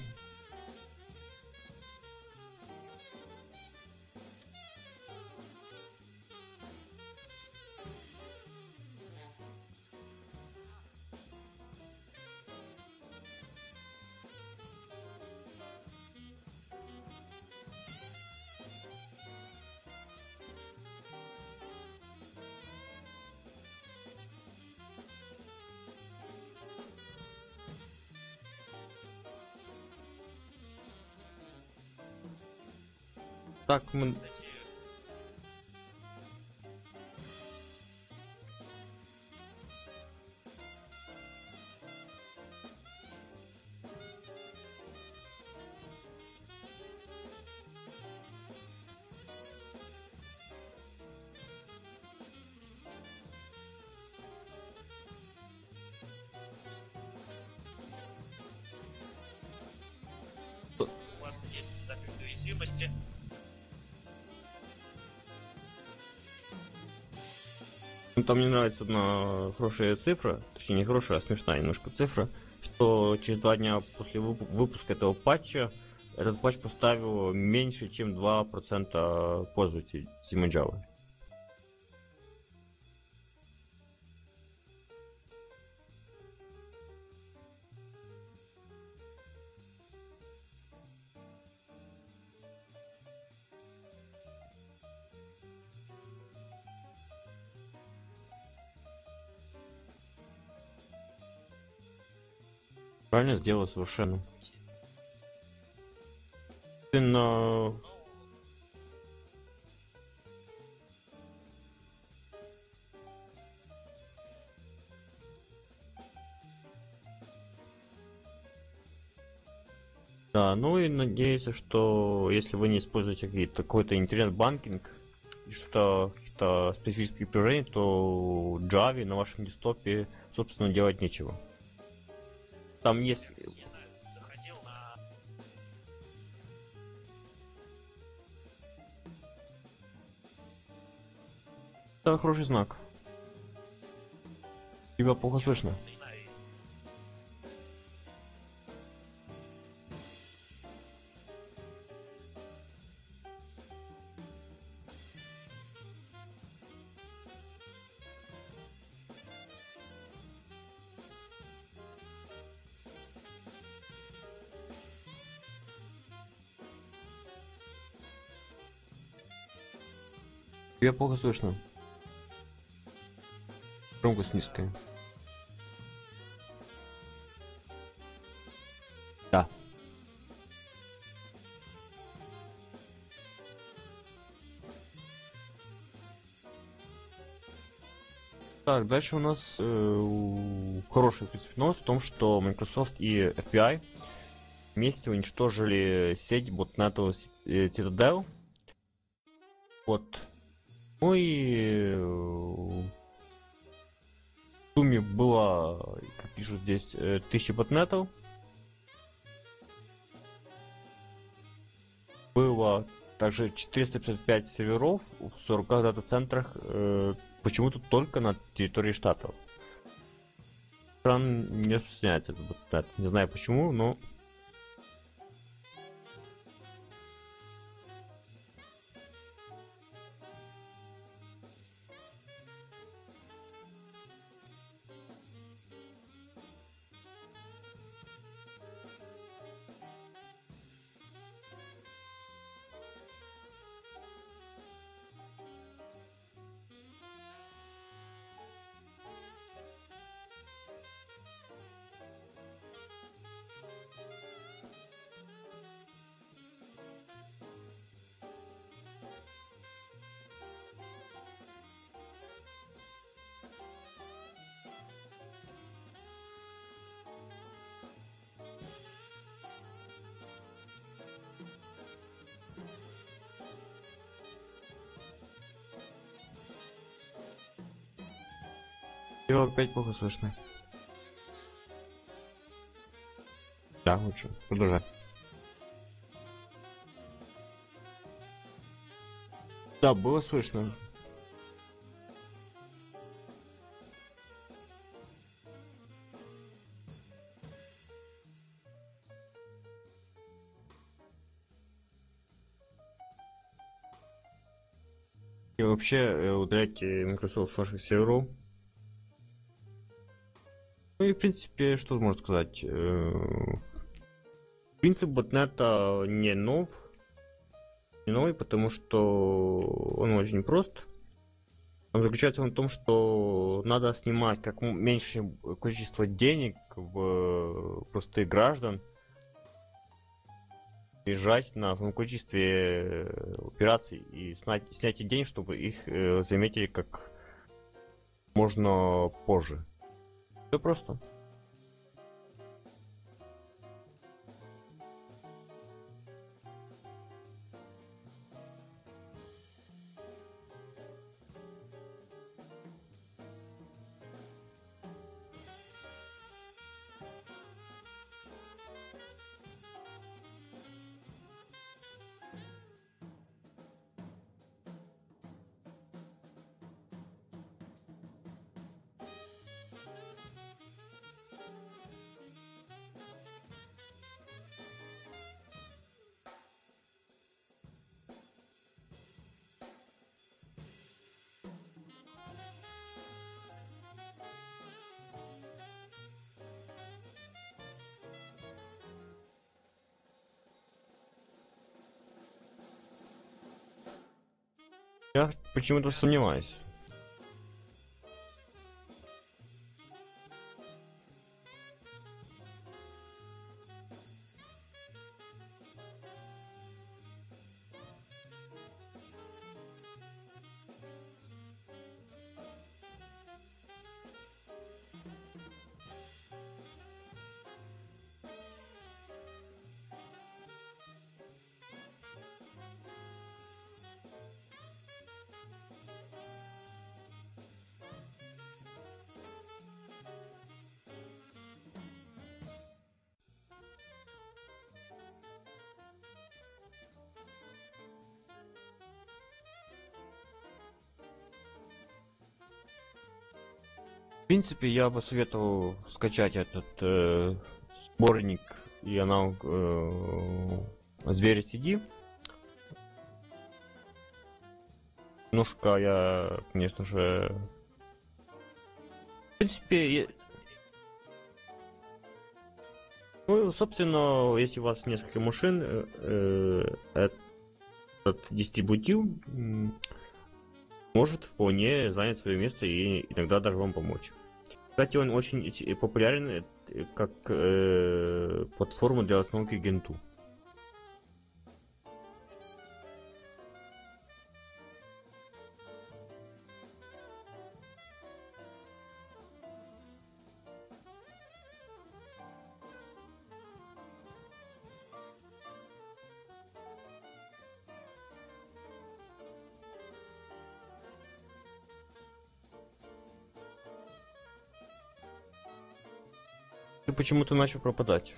Так, мы... У вас есть закрытые уязвимости. Ну, там мне нравится одна хорошая цифра, точнее не хорошая, а смешная немножко цифра, что через 2 дня после выпуска этого патча этот патч поставил меньше, чем 2% пользователей Java. Правильно сделал совершенно. Но... Да, ну и надеюсь, что если вы не используете какой-то интернет-банкинг и что каких-то специфических приложений, то в Java на вашем десктопе, собственно, делать нечего. Там есть... Не знаю, заходил на... Это хороший знак. Тебя плохо слышно. Не знаю, Тебя плохо слышно. Громкость низкая. Так, дальше у нас хороший, в принципе, новость в том, что Microsoft и FBI вместе уничтожили сеть ботнетов Citadel. Вот. Ну и в сумме было, как пишут здесь, 1000 ботнетов. Было также 455 серверов в 40 дата-центрах, почему-то только на территории штатов. Стран не распространяется этот ботнет. Не знаю почему, но... Его опять плохо слышно. Да, лучше. Продолжай. Да, было слышно. И вообще удалять Microsoft с ваших серверов. Ну и в принципе, что можно сказать? Принцип ботнета не новый, потому что он очень прост. Он заключается в том, что надо снимать как меньшее количество денег в простых граждан, бежать на основном количестве операций и снять денег, чтобы их заметили как можно позже. Все просто. Я почему-то сомневаюсь. В принципе, я бы советовал скачать этот сборник и аналог Зверя CD. Немножко я, конечно же... В принципе, ну, собственно, если у вас несколько машин, этот дистрибутив может вполне занять свое место и иногда даже вам помочь. Кстати, он очень популярен как платформа для установки Gentoo. Ты почему-то начал пропадать.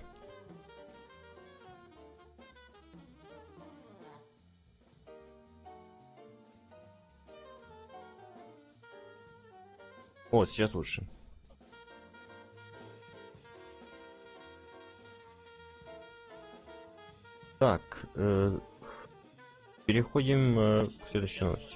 Вот, сейчас лучше. Так, переходим к следующей новости.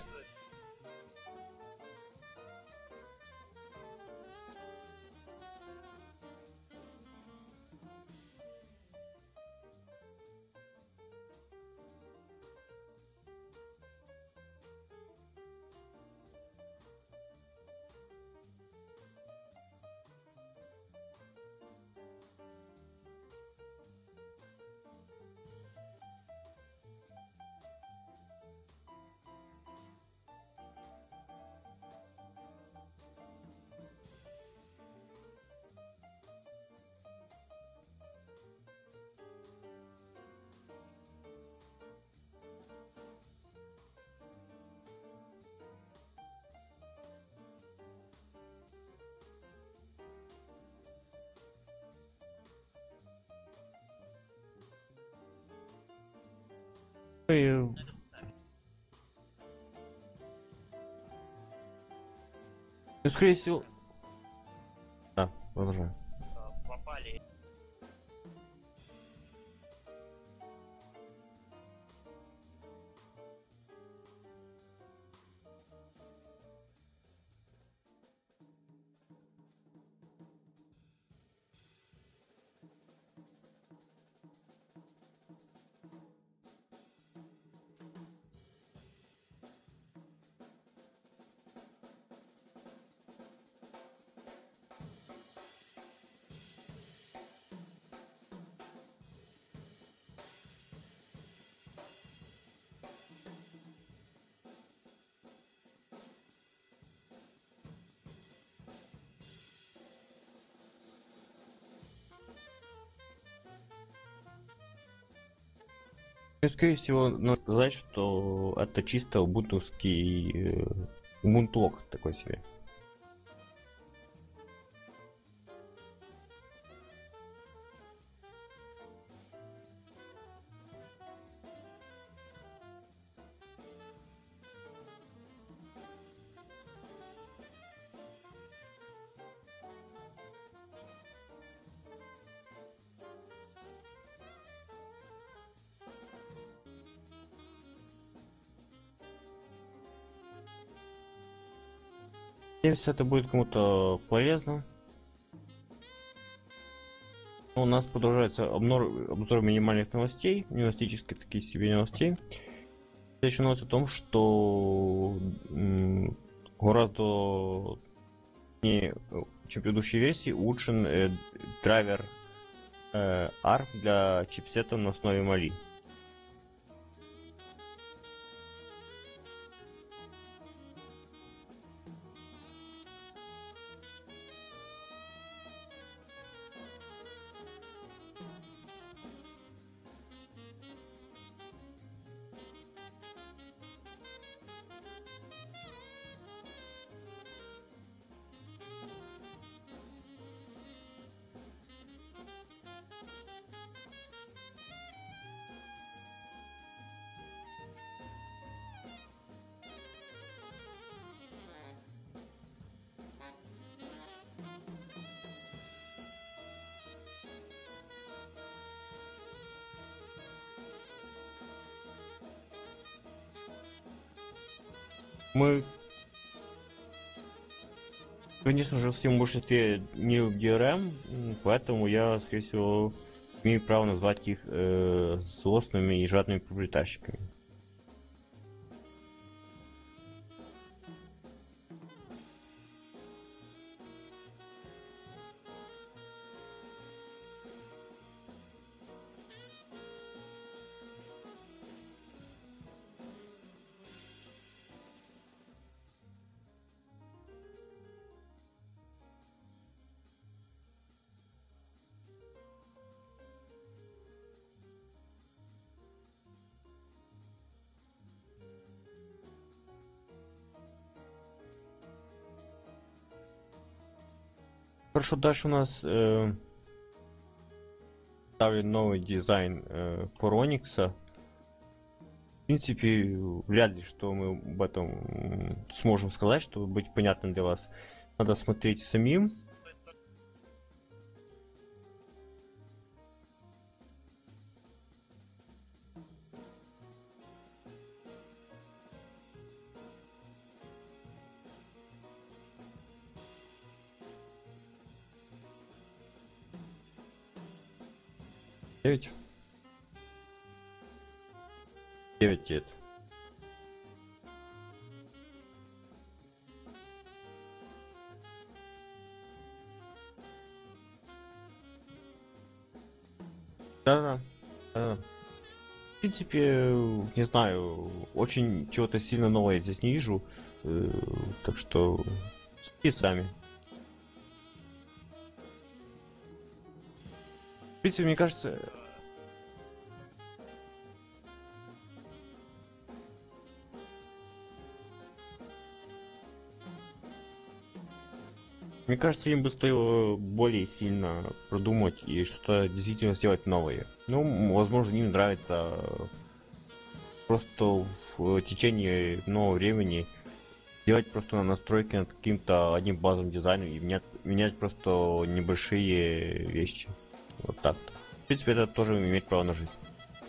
Ну, скорее всего... Да, продолжаем. Попали. Ну, скорее всего, надо сказать, что это чисто убунтовский убунток такой себе. Если это будет кому-то полезно. У нас продолжается обзор минимальных новостей, университетских таких себе новостей. Следующая новость о том, что гораздо чем предыдущей версии улучшен драйвер ARM для чипсета на основе Mali. Мы, конечно же, в своем большинстве не DRM, поэтому я, скорее всего, имею право назвать их злостными и жадными приобретальщиками. Хорошо, дальше у нас ставили новый дизайн Phoronix. В принципе, вряд ли, что мы об этом сможем сказать, чтобы быть понятным для вас. Надо смотреть самим. Девять. 9 лет. Да, да. В принципе, не знаю, очень чего-то сильно нового я здесь не вижу. Так что и сами. В принципе, мне кажется, им бы стоило более сильно продумать и что-то действительно сделать новое. Ну, возможно, им нравится просто в течение нового времени делать просто настройки над каким-то одним базовым дизайном и менять просто небольшие вещи. Вот так. В принципе, это тоже имеет право на жизнь.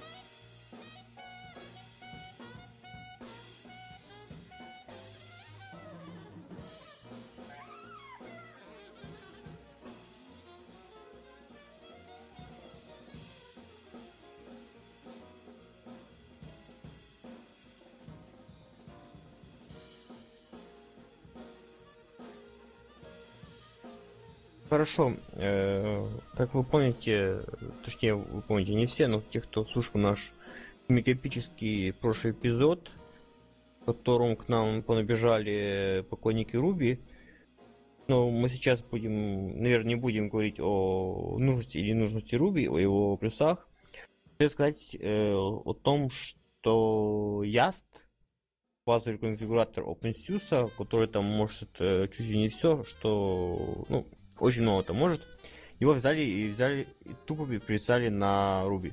Хорошо, как вы помните, точнее, вы помните, не все, но те, кто слушал наш мегапический прошлый эпизод, в котором к нам понабежали поклонники Руби, но мы сейчас будем, наверное, не будем говорить о нужности или ненужности Руби, о его плюсах. Хочу сказать о том, что Яст, базовый конфигуратор OpenSUSE, который там может чуть ли не все, что, ну, очень много там может. Его взяли и тупо переписали на Ruby.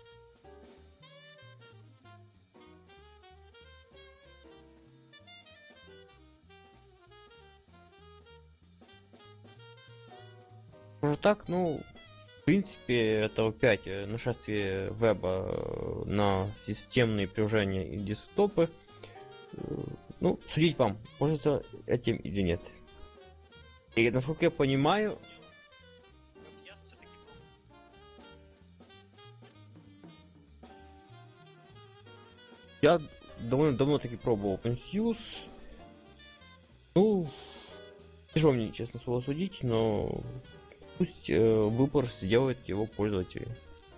Уже так, ну, в принципе, это опять нашествие веба на системные приложения и десктопы. Ну, судить вам, пользоваться этим или нет. И насколько я понимаю, я довольно давно таки пробовал OpenSUSE. Ну, тяжело мне, честно слово, судить, но пусть выбор сделает его пользователи.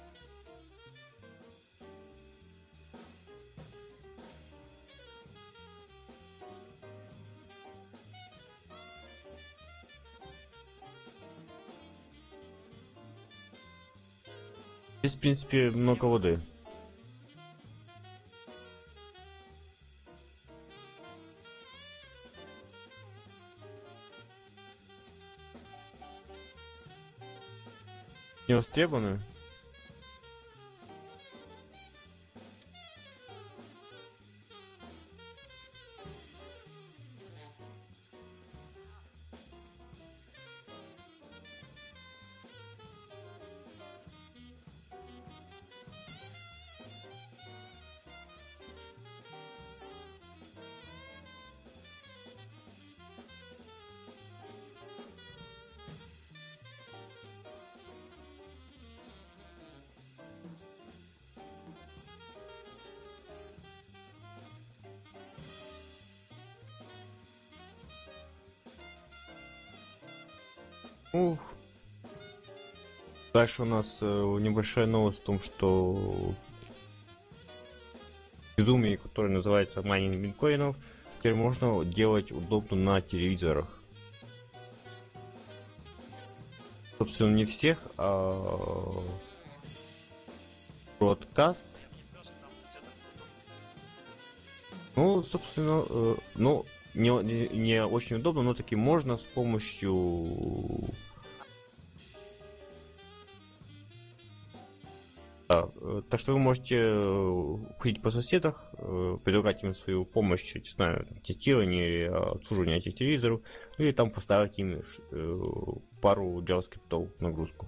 Здесь, в принципе, много воды. Не востребованы? Ух. Дальше у нас небольшая новость о том, что безумие, которое называется майнинг биткоинов, теперь можно делать удобно на телевизорах. Собственно, не всех, а бродкаст. Ну, собственно, ну, не очень удобно, но таки можно с помощью Да, так что вы можете ходить по соседах, предлагать им свою помощь, не знаю, в тестировании, обслуживании этих телевизоров, или там поставить им пару JavaScript в нагрузку.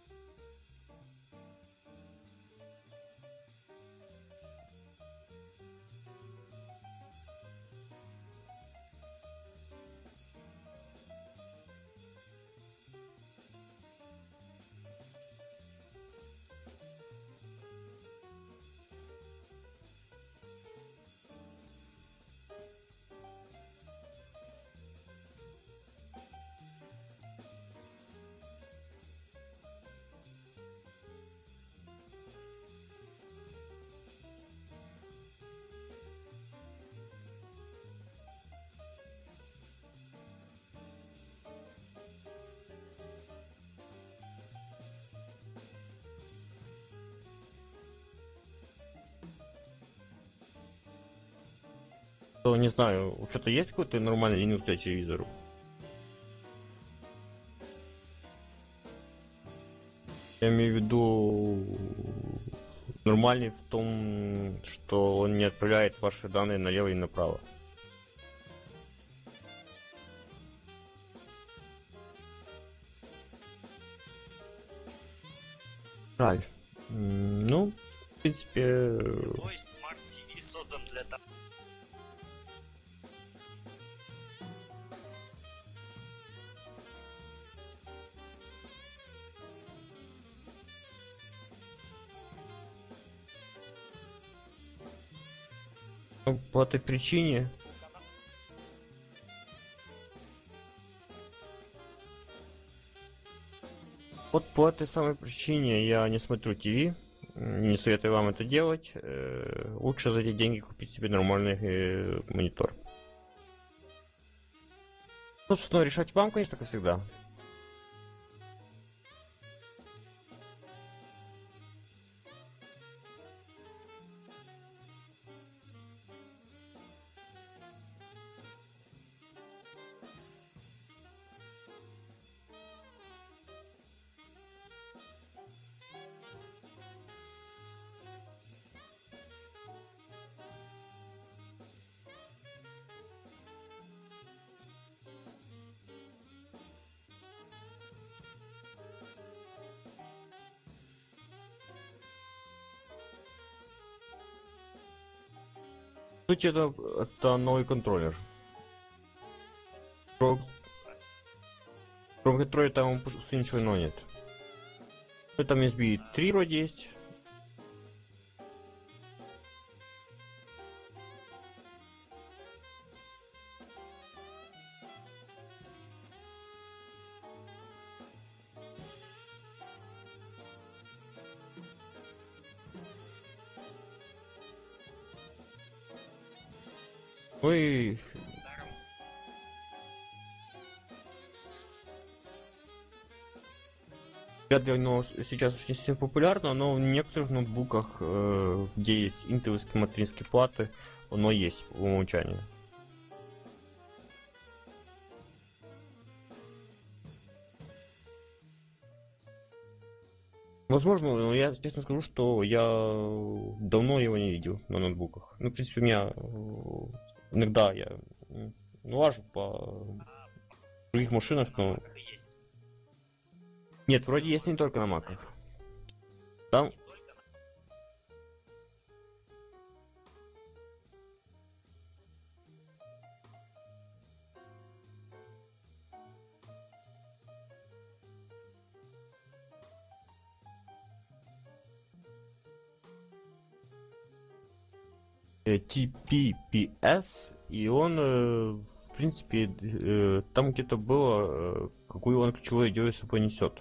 То не знаю, что-то есть какой-то нормальный Linux для телевизоров? Я имею в виду нормальный в том, что он не отправляет ваши данные налево и направо. Жаль. Ну, в принципе... Мой Smart TV создан для того. По этой причине... Вот по этой самой причине я не смотрю ТВ, не советую вам это делать. Лучше за эти деньги купить себе нормальный монитор. Собственно, решать вам, конечно, как всегда. По сути, это новый контроллер. Про контроллер там просто ничего иного нет. Ну, там SB 3 вроде есть. Ой, Старом вряд ли оно сейчас очень сильно популярно, но в некоторых ноутбуках, где есть интеловские материнские платы, оно есть по умолчанию. Возможно, но я честно скажу, что я давно его не видел на ноутбуках. Ну, в принципе, у меня иногда я лажу по других машинах, но... Маках и есть. Нет, вроде есть не только на маках. Там... Не только на... TPPS, и он, в принципе, там где-то было, какую он ключевую идею собой несет.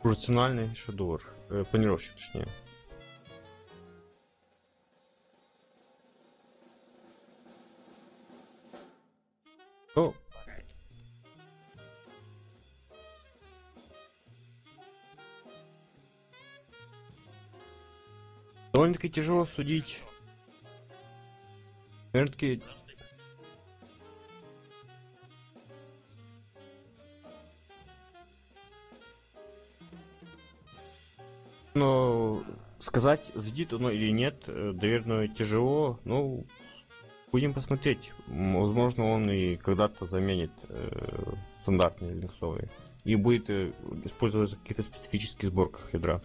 Рациональный шедевр. Планировщик, точнее. Ну, довольно-таки тяжело судить. Наверное-таки но сказать, взлетит оно или нет, наверное, тяжело. Ну, будем посмотреть. Возможно, он и когда-то заменит стандартные линксовые. И будет использоваться в каких-то специфических сборках ядра.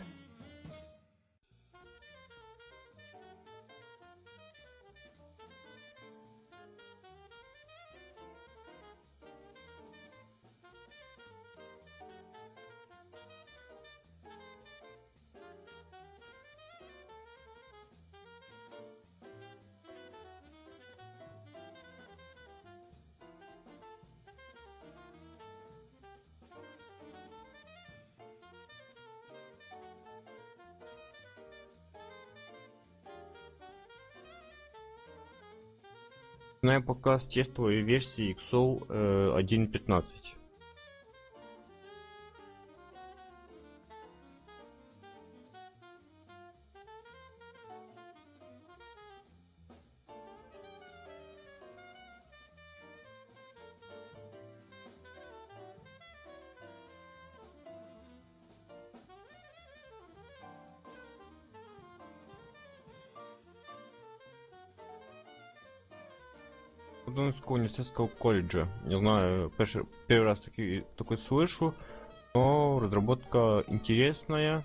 Начинаем показ тестовой версии XOL 1.15. Донецкого университетского колледжа. Не знаю, первый раз такой слышу, но разработка интересная.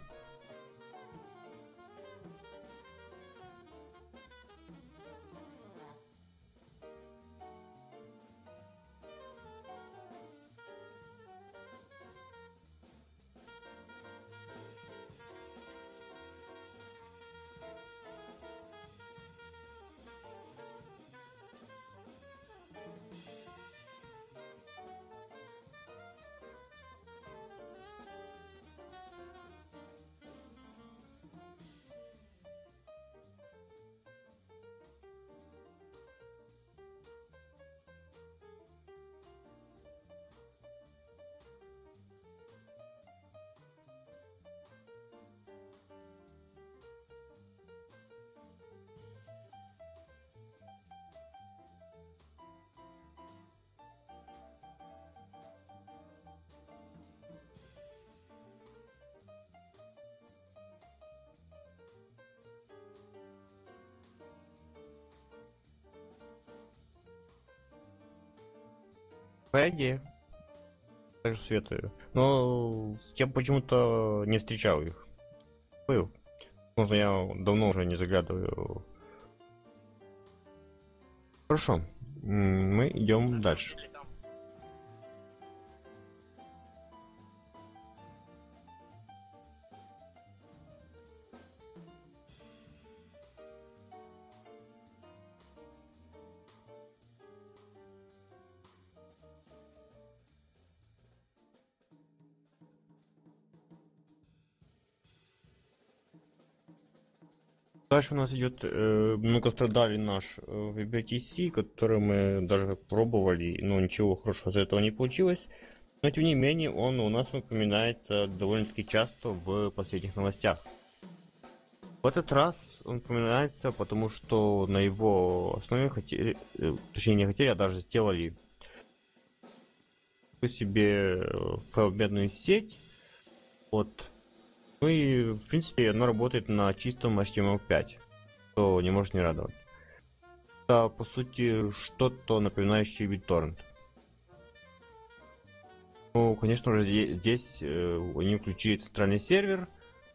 Идея. Также советую. Но я почему-то не встречал их. Был. Возможно, я давно уже не заглядываю. Хорошо. Мы идем дальше. Дальше у нас идет многострадальный наш WebRTC, который мы даже пробовали, но ничего хорошего из этого не получилось. Но тем не менее он у нас упоминается довольно-таки часто в последних новостях. В этот раз он упоминается, потому что на его основе хотели, точнее не хотели, а даже сделали себе файлобменную сеть. Вот. Ну и, в принципе, она работает на чистом HTML5, что не может не радовать. Это, по сути, что-то напоминающее BitTorrent. Ну, конечно же, здесь они включили центральный сервер,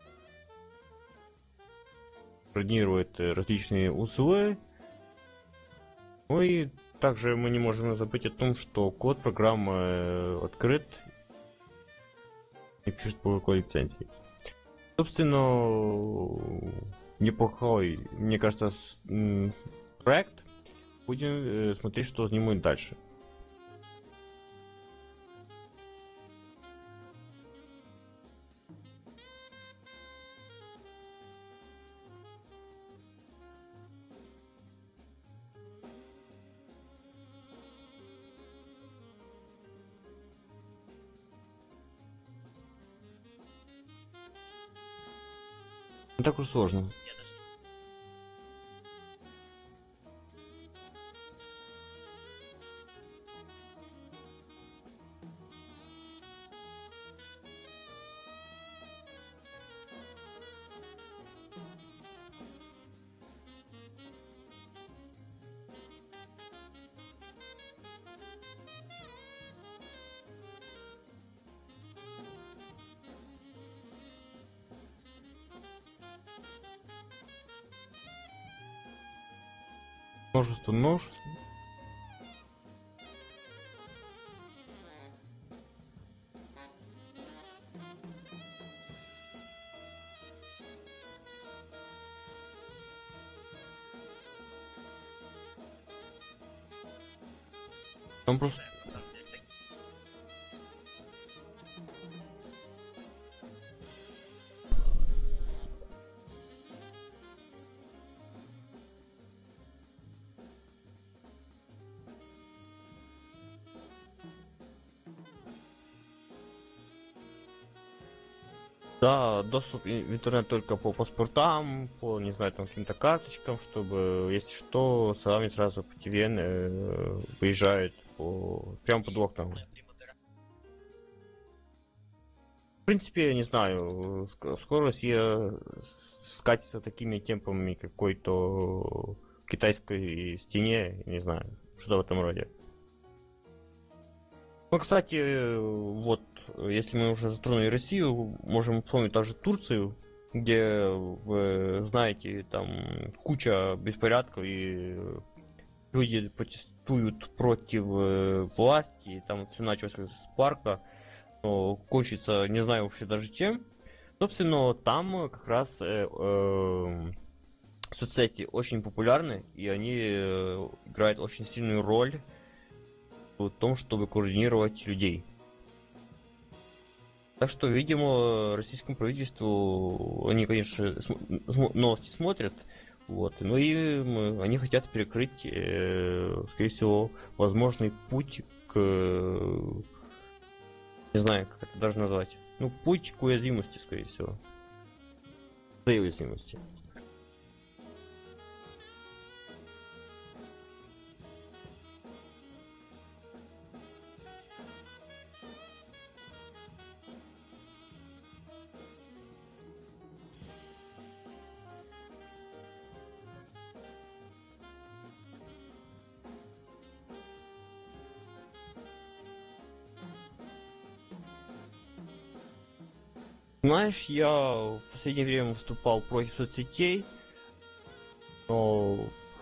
координирует различные узлы. Ну и также мы не можем забыть о том, что код программы открыт и пишет по какой лицензии. Собственно, неплохой, мне кажется, проект. Будем смотреть, что с ним будет дальше. Не так уж сложно. Я даже... Множество. Там Не просто... знаю, на самом деле. Да, доступ в интернет только по паспортам, по, не знаю, там каким-то карточкам, чтобы, если что, с вами сразу по TVN выезжает прямо под окнам. Полная примадера. В принципе, я не знаю, скоро Россия скатится такими темпами какой-то китайской стене, не знаю, что-то в этом роде. Ну, кстати, вот, если мы уже затронули Россию, можем вспомнить также Турцию, где, вы знаете, там куча беспорядков и люди протестуют против власти, там все началось с парка, но кончится, не знаю вообще даже чем. Собственно, там как раз соцсети очень популярны, и они играют очень сильную роль в том, чтобы координировать людей. Так что, видимо, российскому правительству они, конечно, новости смотрят, вот, но и они хотят перекрыть, скорее всего, возможный путь к, не знаю, как это даже назвать, ну, путь к уязвимости, скорее всего, к уязвимости. Знаешь, я в последнее время выступал против соцсетей, но...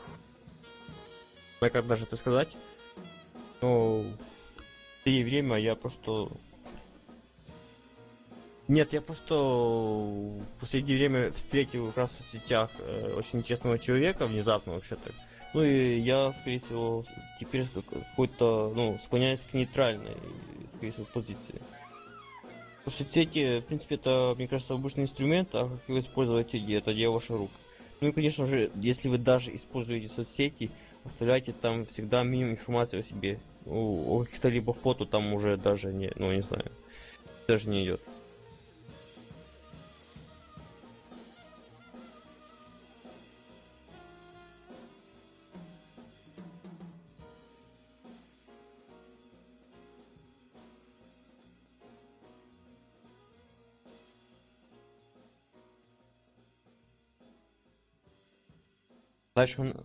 Как даже это сказать? Но... В последнее время я просто... Нет, я просто в последнее время встретил как раз в соцсетях очень честного человека, внезапно вообще-то. Ну и я, скорее всего, теперь какой-то, ну, склоняюсь к нейтральной, скорее всего, позиции. Соцсети, в принципе, это, мне кажется, обычный инструмент, а как его использовать, это дело ваших рук. Ну и, конечно же, если вы даже используете соцсети, оставляйте там всегда минимум информации о себе. О каких-то либо фото там уже даже не, ну не знаю, даже не идет. Дальше он...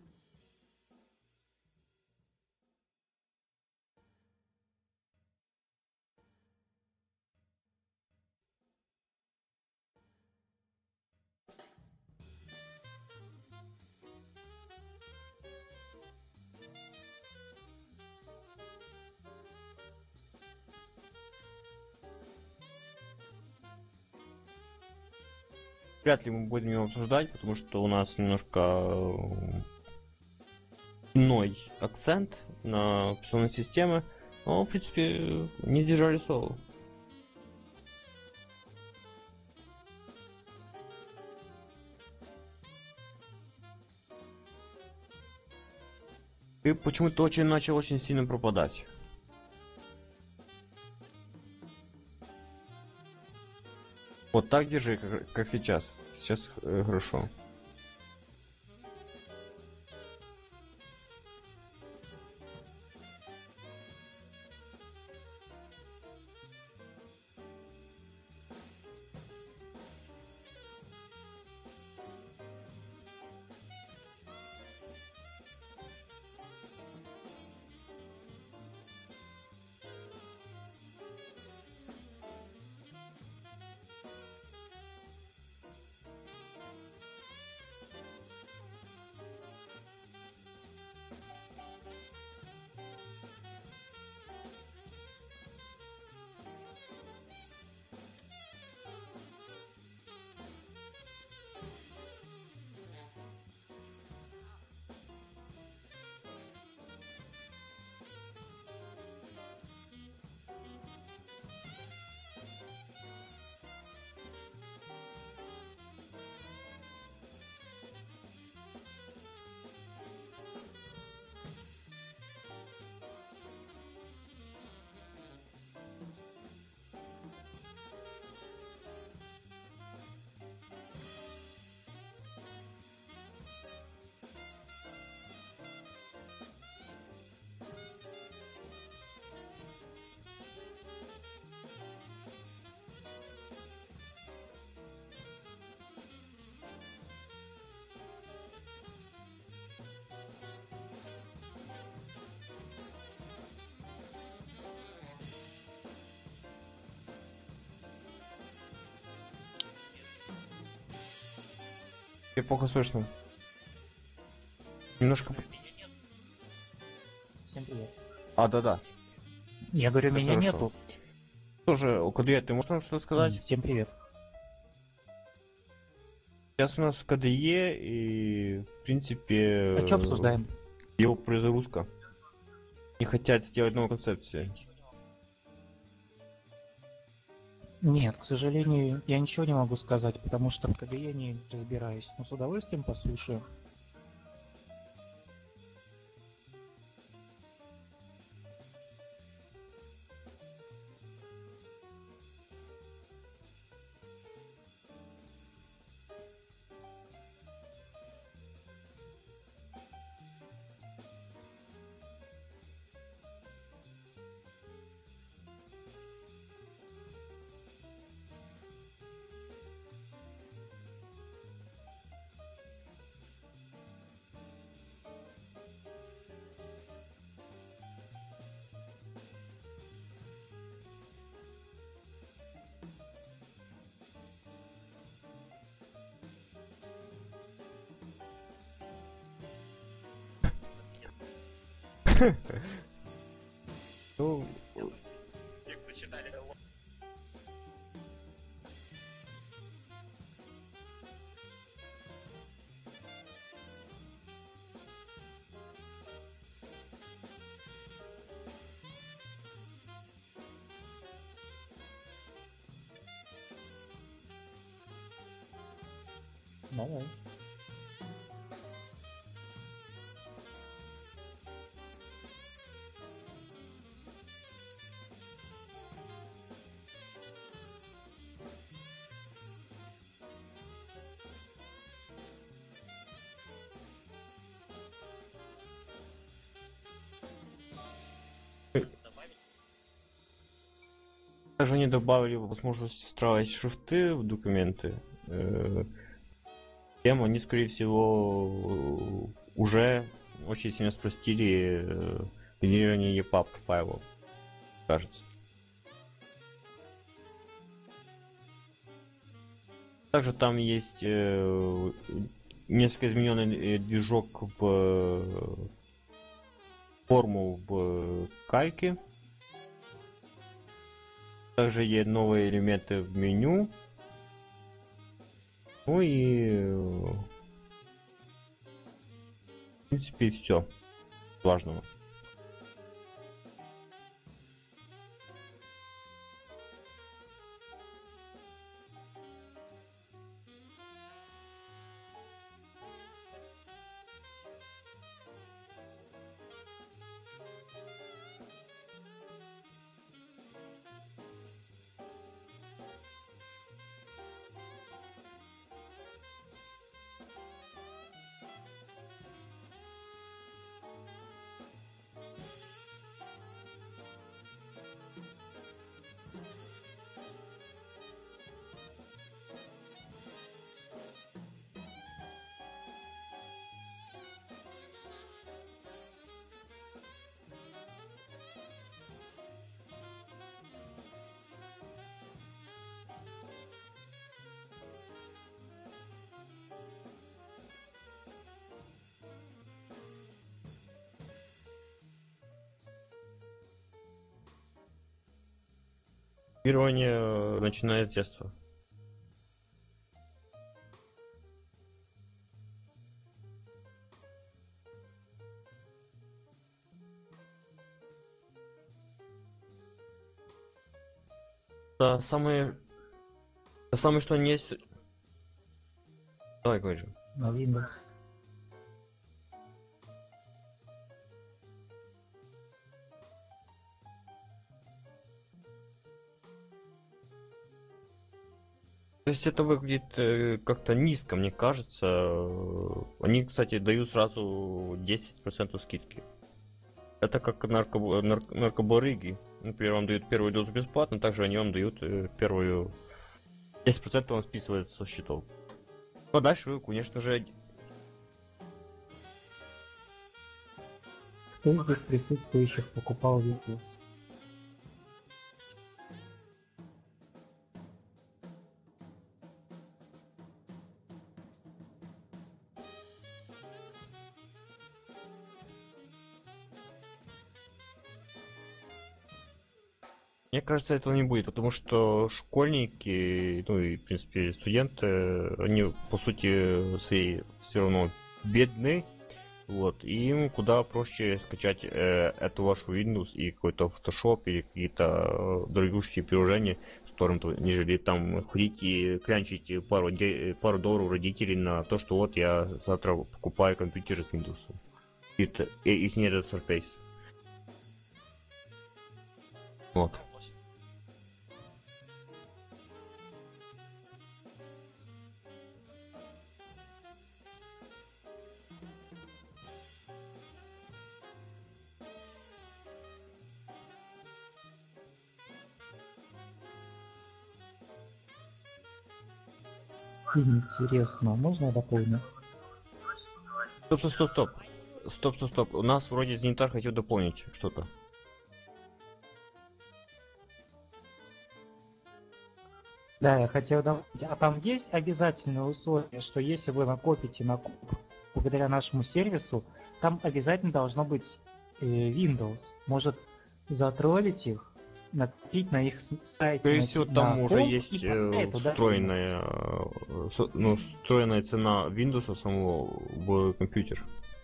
Вряд ли мы будем его обсуждать, потому что у нас немножко иной акцент на операционной системы. Но, в принципе, не держали слово. Ты почему-то начал очень сильно пропадать. Вот так держи, как сейчас. сейчас хорошо. Тебе плохо слышно. Немножко... Всем привет. Да. Я говорю, Это меня хорошо. нету. Тоже, КДЕ, ты можешь нам что сказать? Всем привет. Сейчас у нас КДЕ и, в принципе... А что обсуждаем? Его перезагрузка. Не хотят сделать новую концепцию. Нет, к сожалению, я ничего не могу сказать, потому что в КДЕ не разбираюсь. Но с удовольствием послушаю. Ну, Те, кто читали Давай. также они добавили возможность встраивать шрифты в документы. Тем они, скорее всего, уже очень сильно спростили генерирование EPUB файлов, кажется. Также там есть несколько измененный движок в форму в кальке. Также есть новые элементы в меню. Ну и в принципе все важного. Копирование начинает с детства. Да, самое что не есть... Давай, говори. На Windows. То есть это выглядит как-то низко, мне кажется. Они, кстати, дают сразу 10% скидки. Это как наркобарыги. Например, вам дают первую дозу бесплатно, также они вам дают первую... 10% вам списывается со счетов. А дальше вы, конечно же... Кто из здесь присутствующих покупал Windows? Мне кажется, этого не будет, потому что школьники, ну и, в принципе, студенты, они, по сути, своей все равно бедны, вот, и им куда проще скачать эту вашу Windows и какой-то Photoshop или какие-то дорогущие приложения с торренту, нежели там ходить и клянчить пару долларов родителей на то, что вот я завтра покупаю компьютер с Windows. И их нет Surface. Вот. Интересно, можно я дополню? Стоп. У нас вроде Зенитар хотел дополнить что-то. Да, я хотел добавить. А там есть обязательное условие, что если вы накопите на куб благодаря нашему сервису, там обязательно должно быть Windows. Может затроллить их, накопить на их сайте. Скорее на всего, на там уже комп есть и поставить туда встроенная цена Windows самого в компьютер.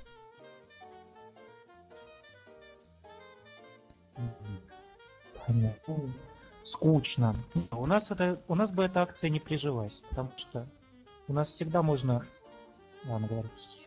Понятно. Скучно. У нас бы эта акция не прижилась, потому что у нас всегда можно... Ладно, говорю.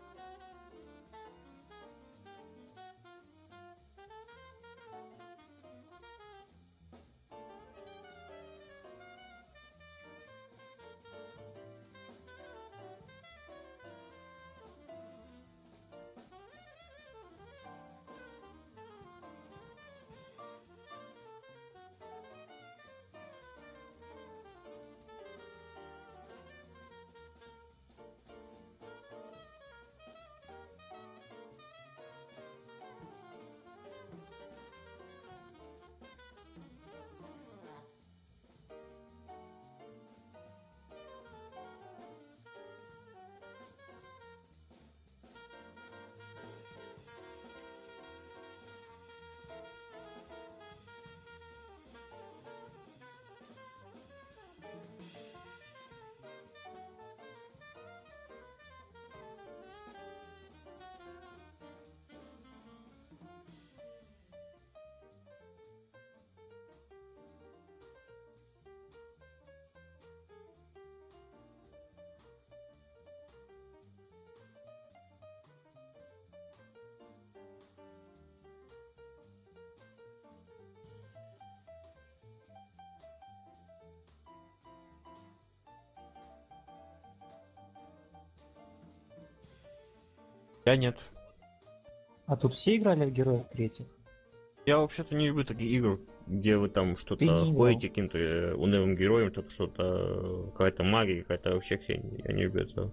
Я нет. А тут все играли в Героев третьих? Я вообще-то не люблю такие игры, где вы там Ты что-то не играл. ходите каким-то унылым героем, тут что-то, какая-то магия, какая-то вообще хрень. Я не люблю это.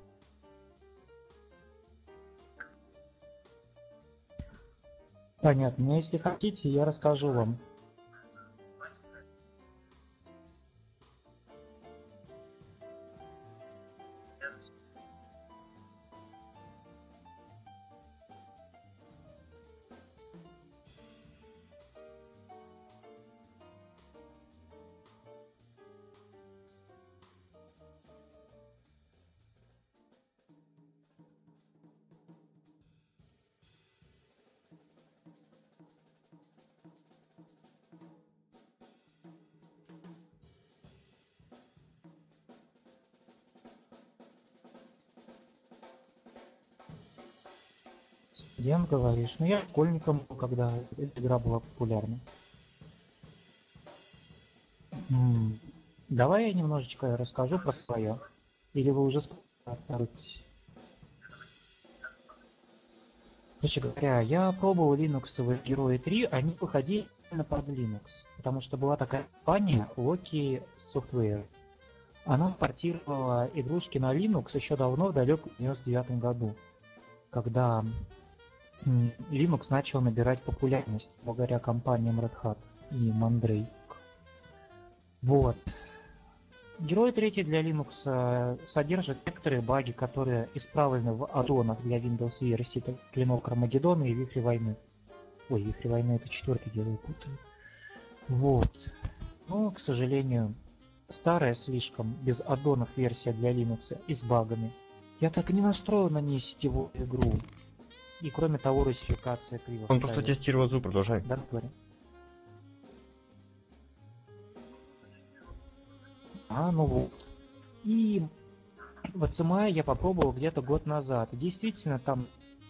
Понятно. Но если хотите, я расскажу вам. Студент, говоришь? Ну, я школьником был, когда эта игра была популярна. М, Давай я немножечко расскажу про свое. Или вы уже торопитесь? Короче говоря, я пробовал линуксовые Герои 3, они выходили именно под Linux, потому что была такая компания Loki Software. Она портировала игрушки на Linux еще давно, в далеком 99 году, когда Linux начал набирать популярность благодаря компаниям Red Hat и Mandrake. Вот. Герой 3 для Linux содержит некоторые баги, которые исправлены в аддонах для Windows версии, как Клинок Армагеддона и Вихри войны. Ой, Вихри войны это 4-й герой, путаю. Вот. Но, к сожалению, старая слишком, без аддонов версия для Linux и с багами. Я так и не настроил на ней сетевую игру. И кроме того, русификация криво Он просто вставила. тестировал звук, продолжай. Да, говори. Ну вот. И в CMI я попробовал где-то год назад. И действительно, там...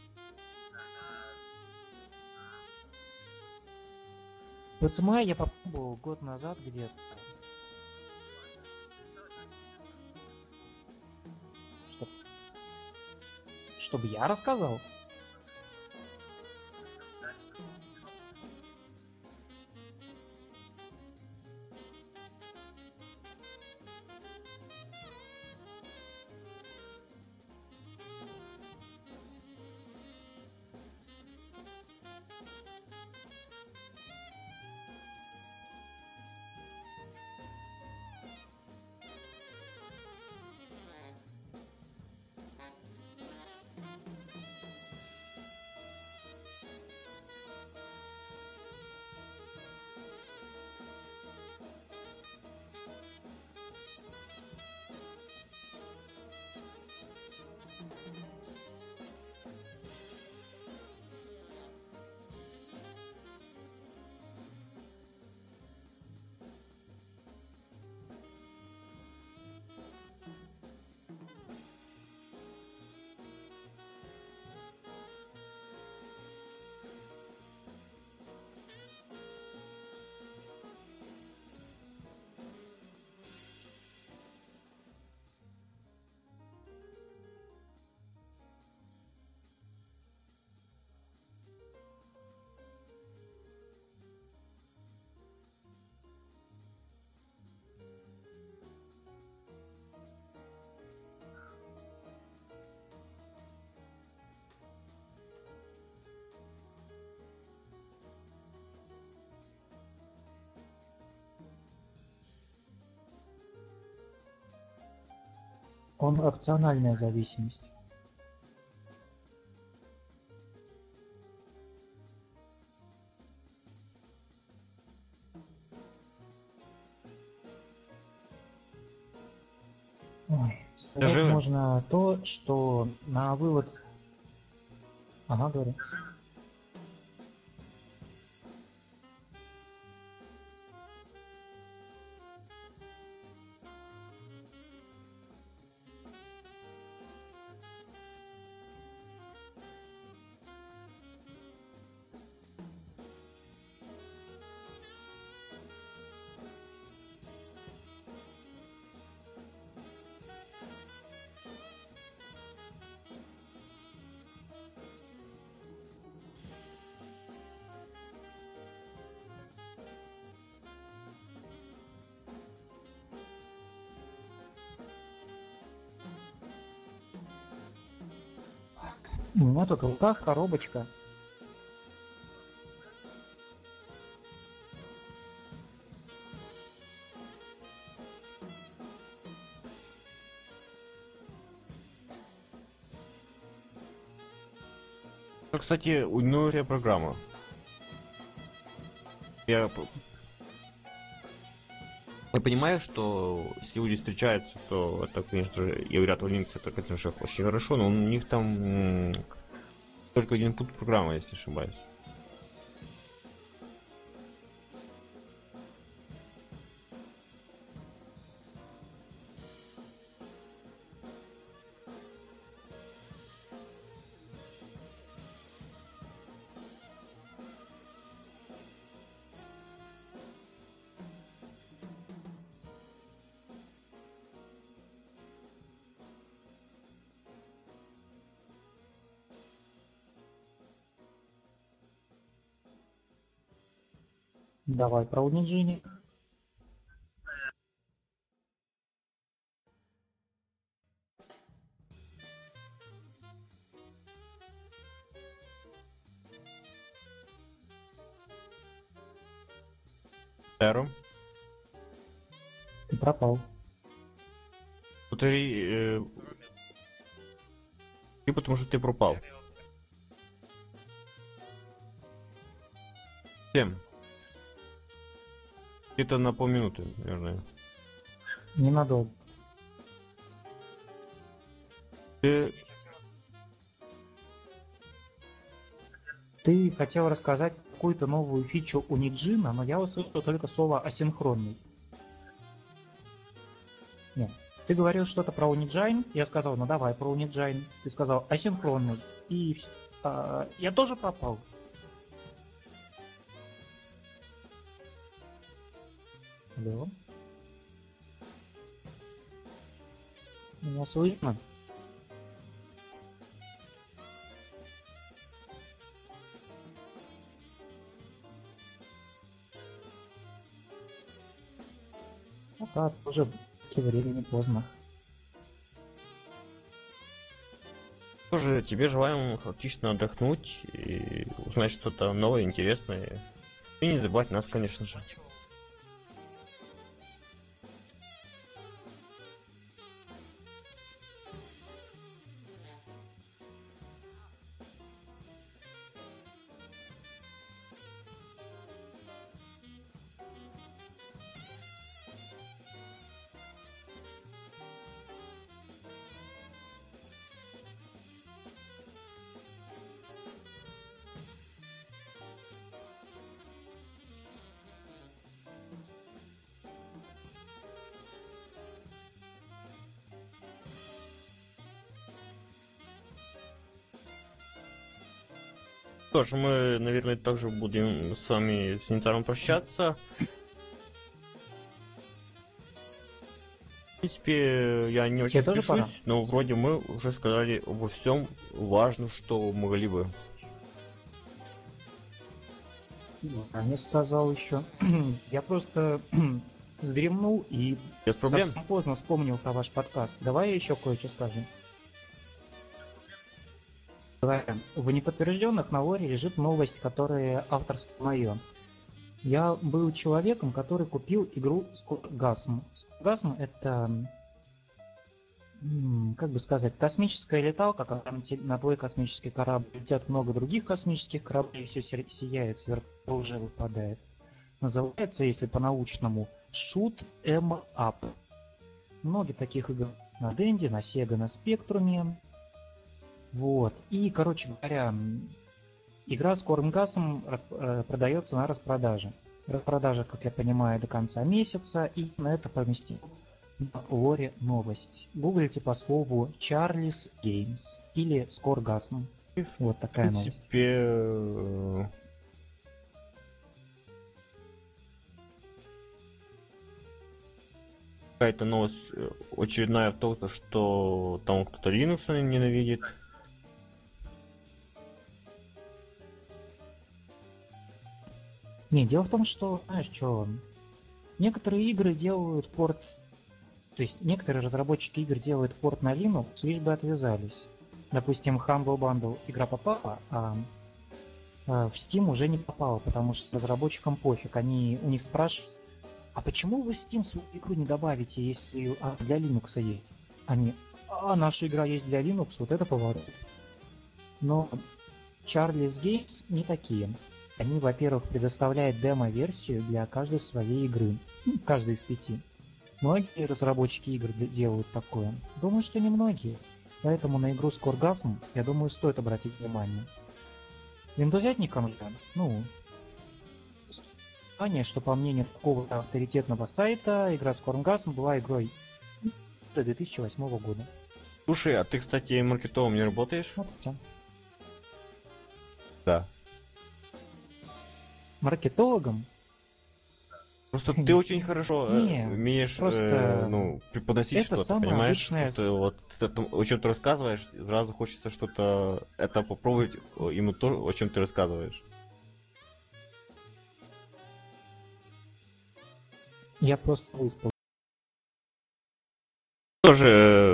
В CMI я попробовал год назад где-то. Чтобы я рассказал? Он опциональная зависимость. Ой, сказать можно то, что на вывод... Ага, говорю. У меня тут в руках коробочка. Ну, кстати, новая программа. Я понимаю, что если люди встречаются, то это, конечно же, и говорят, у Linux это, конечно же, очень хорошо, но у них там только один пункт программы, если не ошибаюсь. Давай про Унижение. Эро. Ты пропал. Повтори, и потому что ты пропал. Всем. Где-то на полминуты, наверное. Ненадолго. Ты хотел рассказать какую-то новую фичу у Ниджина, но я услышал только слово асинхронный. Нет. Ты говорил что-то про Унижайн, я сказал, ну давай про Унижайн. Ты сказал асинхронный. И я тоже пропал. Алло? Меня слышно? Ну да, тоже времени поздно. Тоже тебе желаем отлично отдохнуть и узнать что-то новое, интересное. И не забывать нас, конечно же. Что ж, мы, наверное, также будем с вами с Санитаром прощаться. В принципе, я не очень тоже пора? спешусь, но вроде мы уже сказали обо всем важном, что могли бы. А не сказал еще. Я просто вздремнул и Без проблем. совсем поздно вспомнил про ваш подкаст. Давай я еще кое-что скажем. В неподтвержденных на лоре лежит новость, которая авторство мое. Я был человеком, который купил игру Скоргасм. Скоргасм — это, как бы сказать, космическая леталка, когда на твой космический корабль летят много других космических кораблей, все сияет, с вертолета уже выпадает. Называется, если по-научному, Shoot 'em Up. Много таких игр на Денде, на Sega, на Спектруме. Вот. И, короче говоря, игра с Скоргасом продается на распродаже. Распродажа, как я понимаю, до конца месяца, и на это поместил на лоре новость. Гуглите по слову Charlie's Games или Скоргасм. Вот такая В новость. принципе, какая-то новость очередная в том, что там кто-то Linux ненавидит. Не, дело в том, что, знаешь, что некоторые игры делают порт, то есть некоторые разработчики игр делают порт на Linux, лишь бы отвязались. Допустим, Humble Bundle игра попала, а в Steam уже не попала, потому что разработчикам пофиг. У них спрашивают, а почему вы в Steam свою игру не добавите, если для Linux есть? Они, наша игра есть для Linux, вот это поворот. Но Charlie's Games не такие. Они, во-первых, предоставляют демо-версию для каждой своей игры. Каждой из 5. Многие разработчики игр делают такое. Думаю, что не многие. Поэтому на игру Скоргасм, я думаю, стоит обратить внимание. Виндузятникам же, что по мнению какого-то авторитетного сайта, игра Скоргасм была игрой до 2008 года. Слушай, а ты, кстати, маркетологом не работаешь? Вот, всё. Да. Маркетологом? Просто ты очень хорошо Не, умеешь просто преподносить это что-то, самое понимаешь? обычное. Просто вот о чем ты рассказываешь, сразу хочется что-то это попробовать ему то, о чем ты рассказываешь. Я просто выспал. Тоже,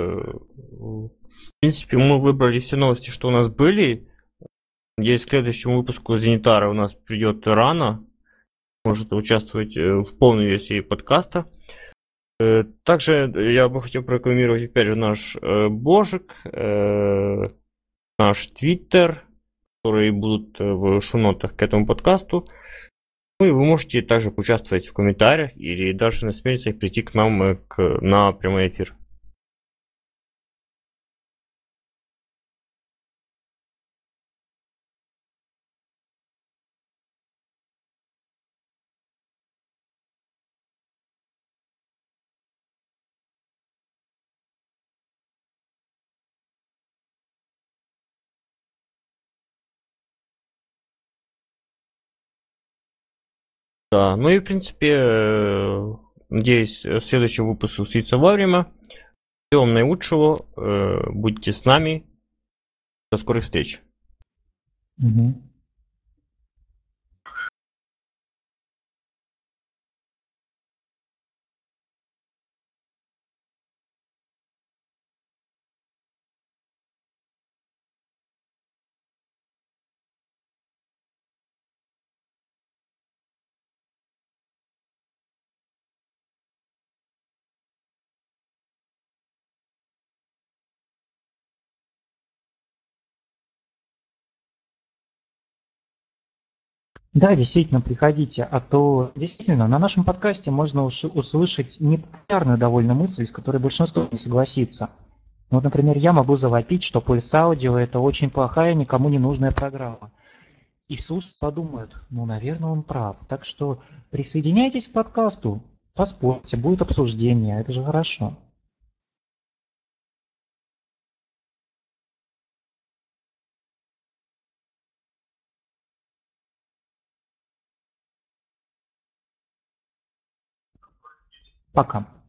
в принципе, мы выбрали все новости, что у нас были. Надеюсь, к следующему выпуску Зенитара у нас придет рано. Может участвовать в полной версии подкаста. Также я бы хотел прорекламировать, опять же, наш божик, наш твиттер, которые будут в шоу-нотах к этому подкасту. Ну и вы можете также поучаствовать в комментариях или даже насмелиться прийти к нам на прямой эфир. Да, ну и в принципе, надеюсь, в следующем выпуске услышится вовремя. Всего вам наилучшего, будьте с нами. До скорых встреч. Мгм. Да, действительно, приходите, а то действительно на нашем подкасте можно услышать непопулярную довольно мысль, с которой большинство не согласится. Ну, вот, например, я могу завопить, что Pulse Audio — это очень плохая, никому не нужная программа. И слушатели подумают, ну, наверное, он прав. Так что присоединяйтесь к подкасту, поспорьте, будет обсуждение, это же хорошо. Пока.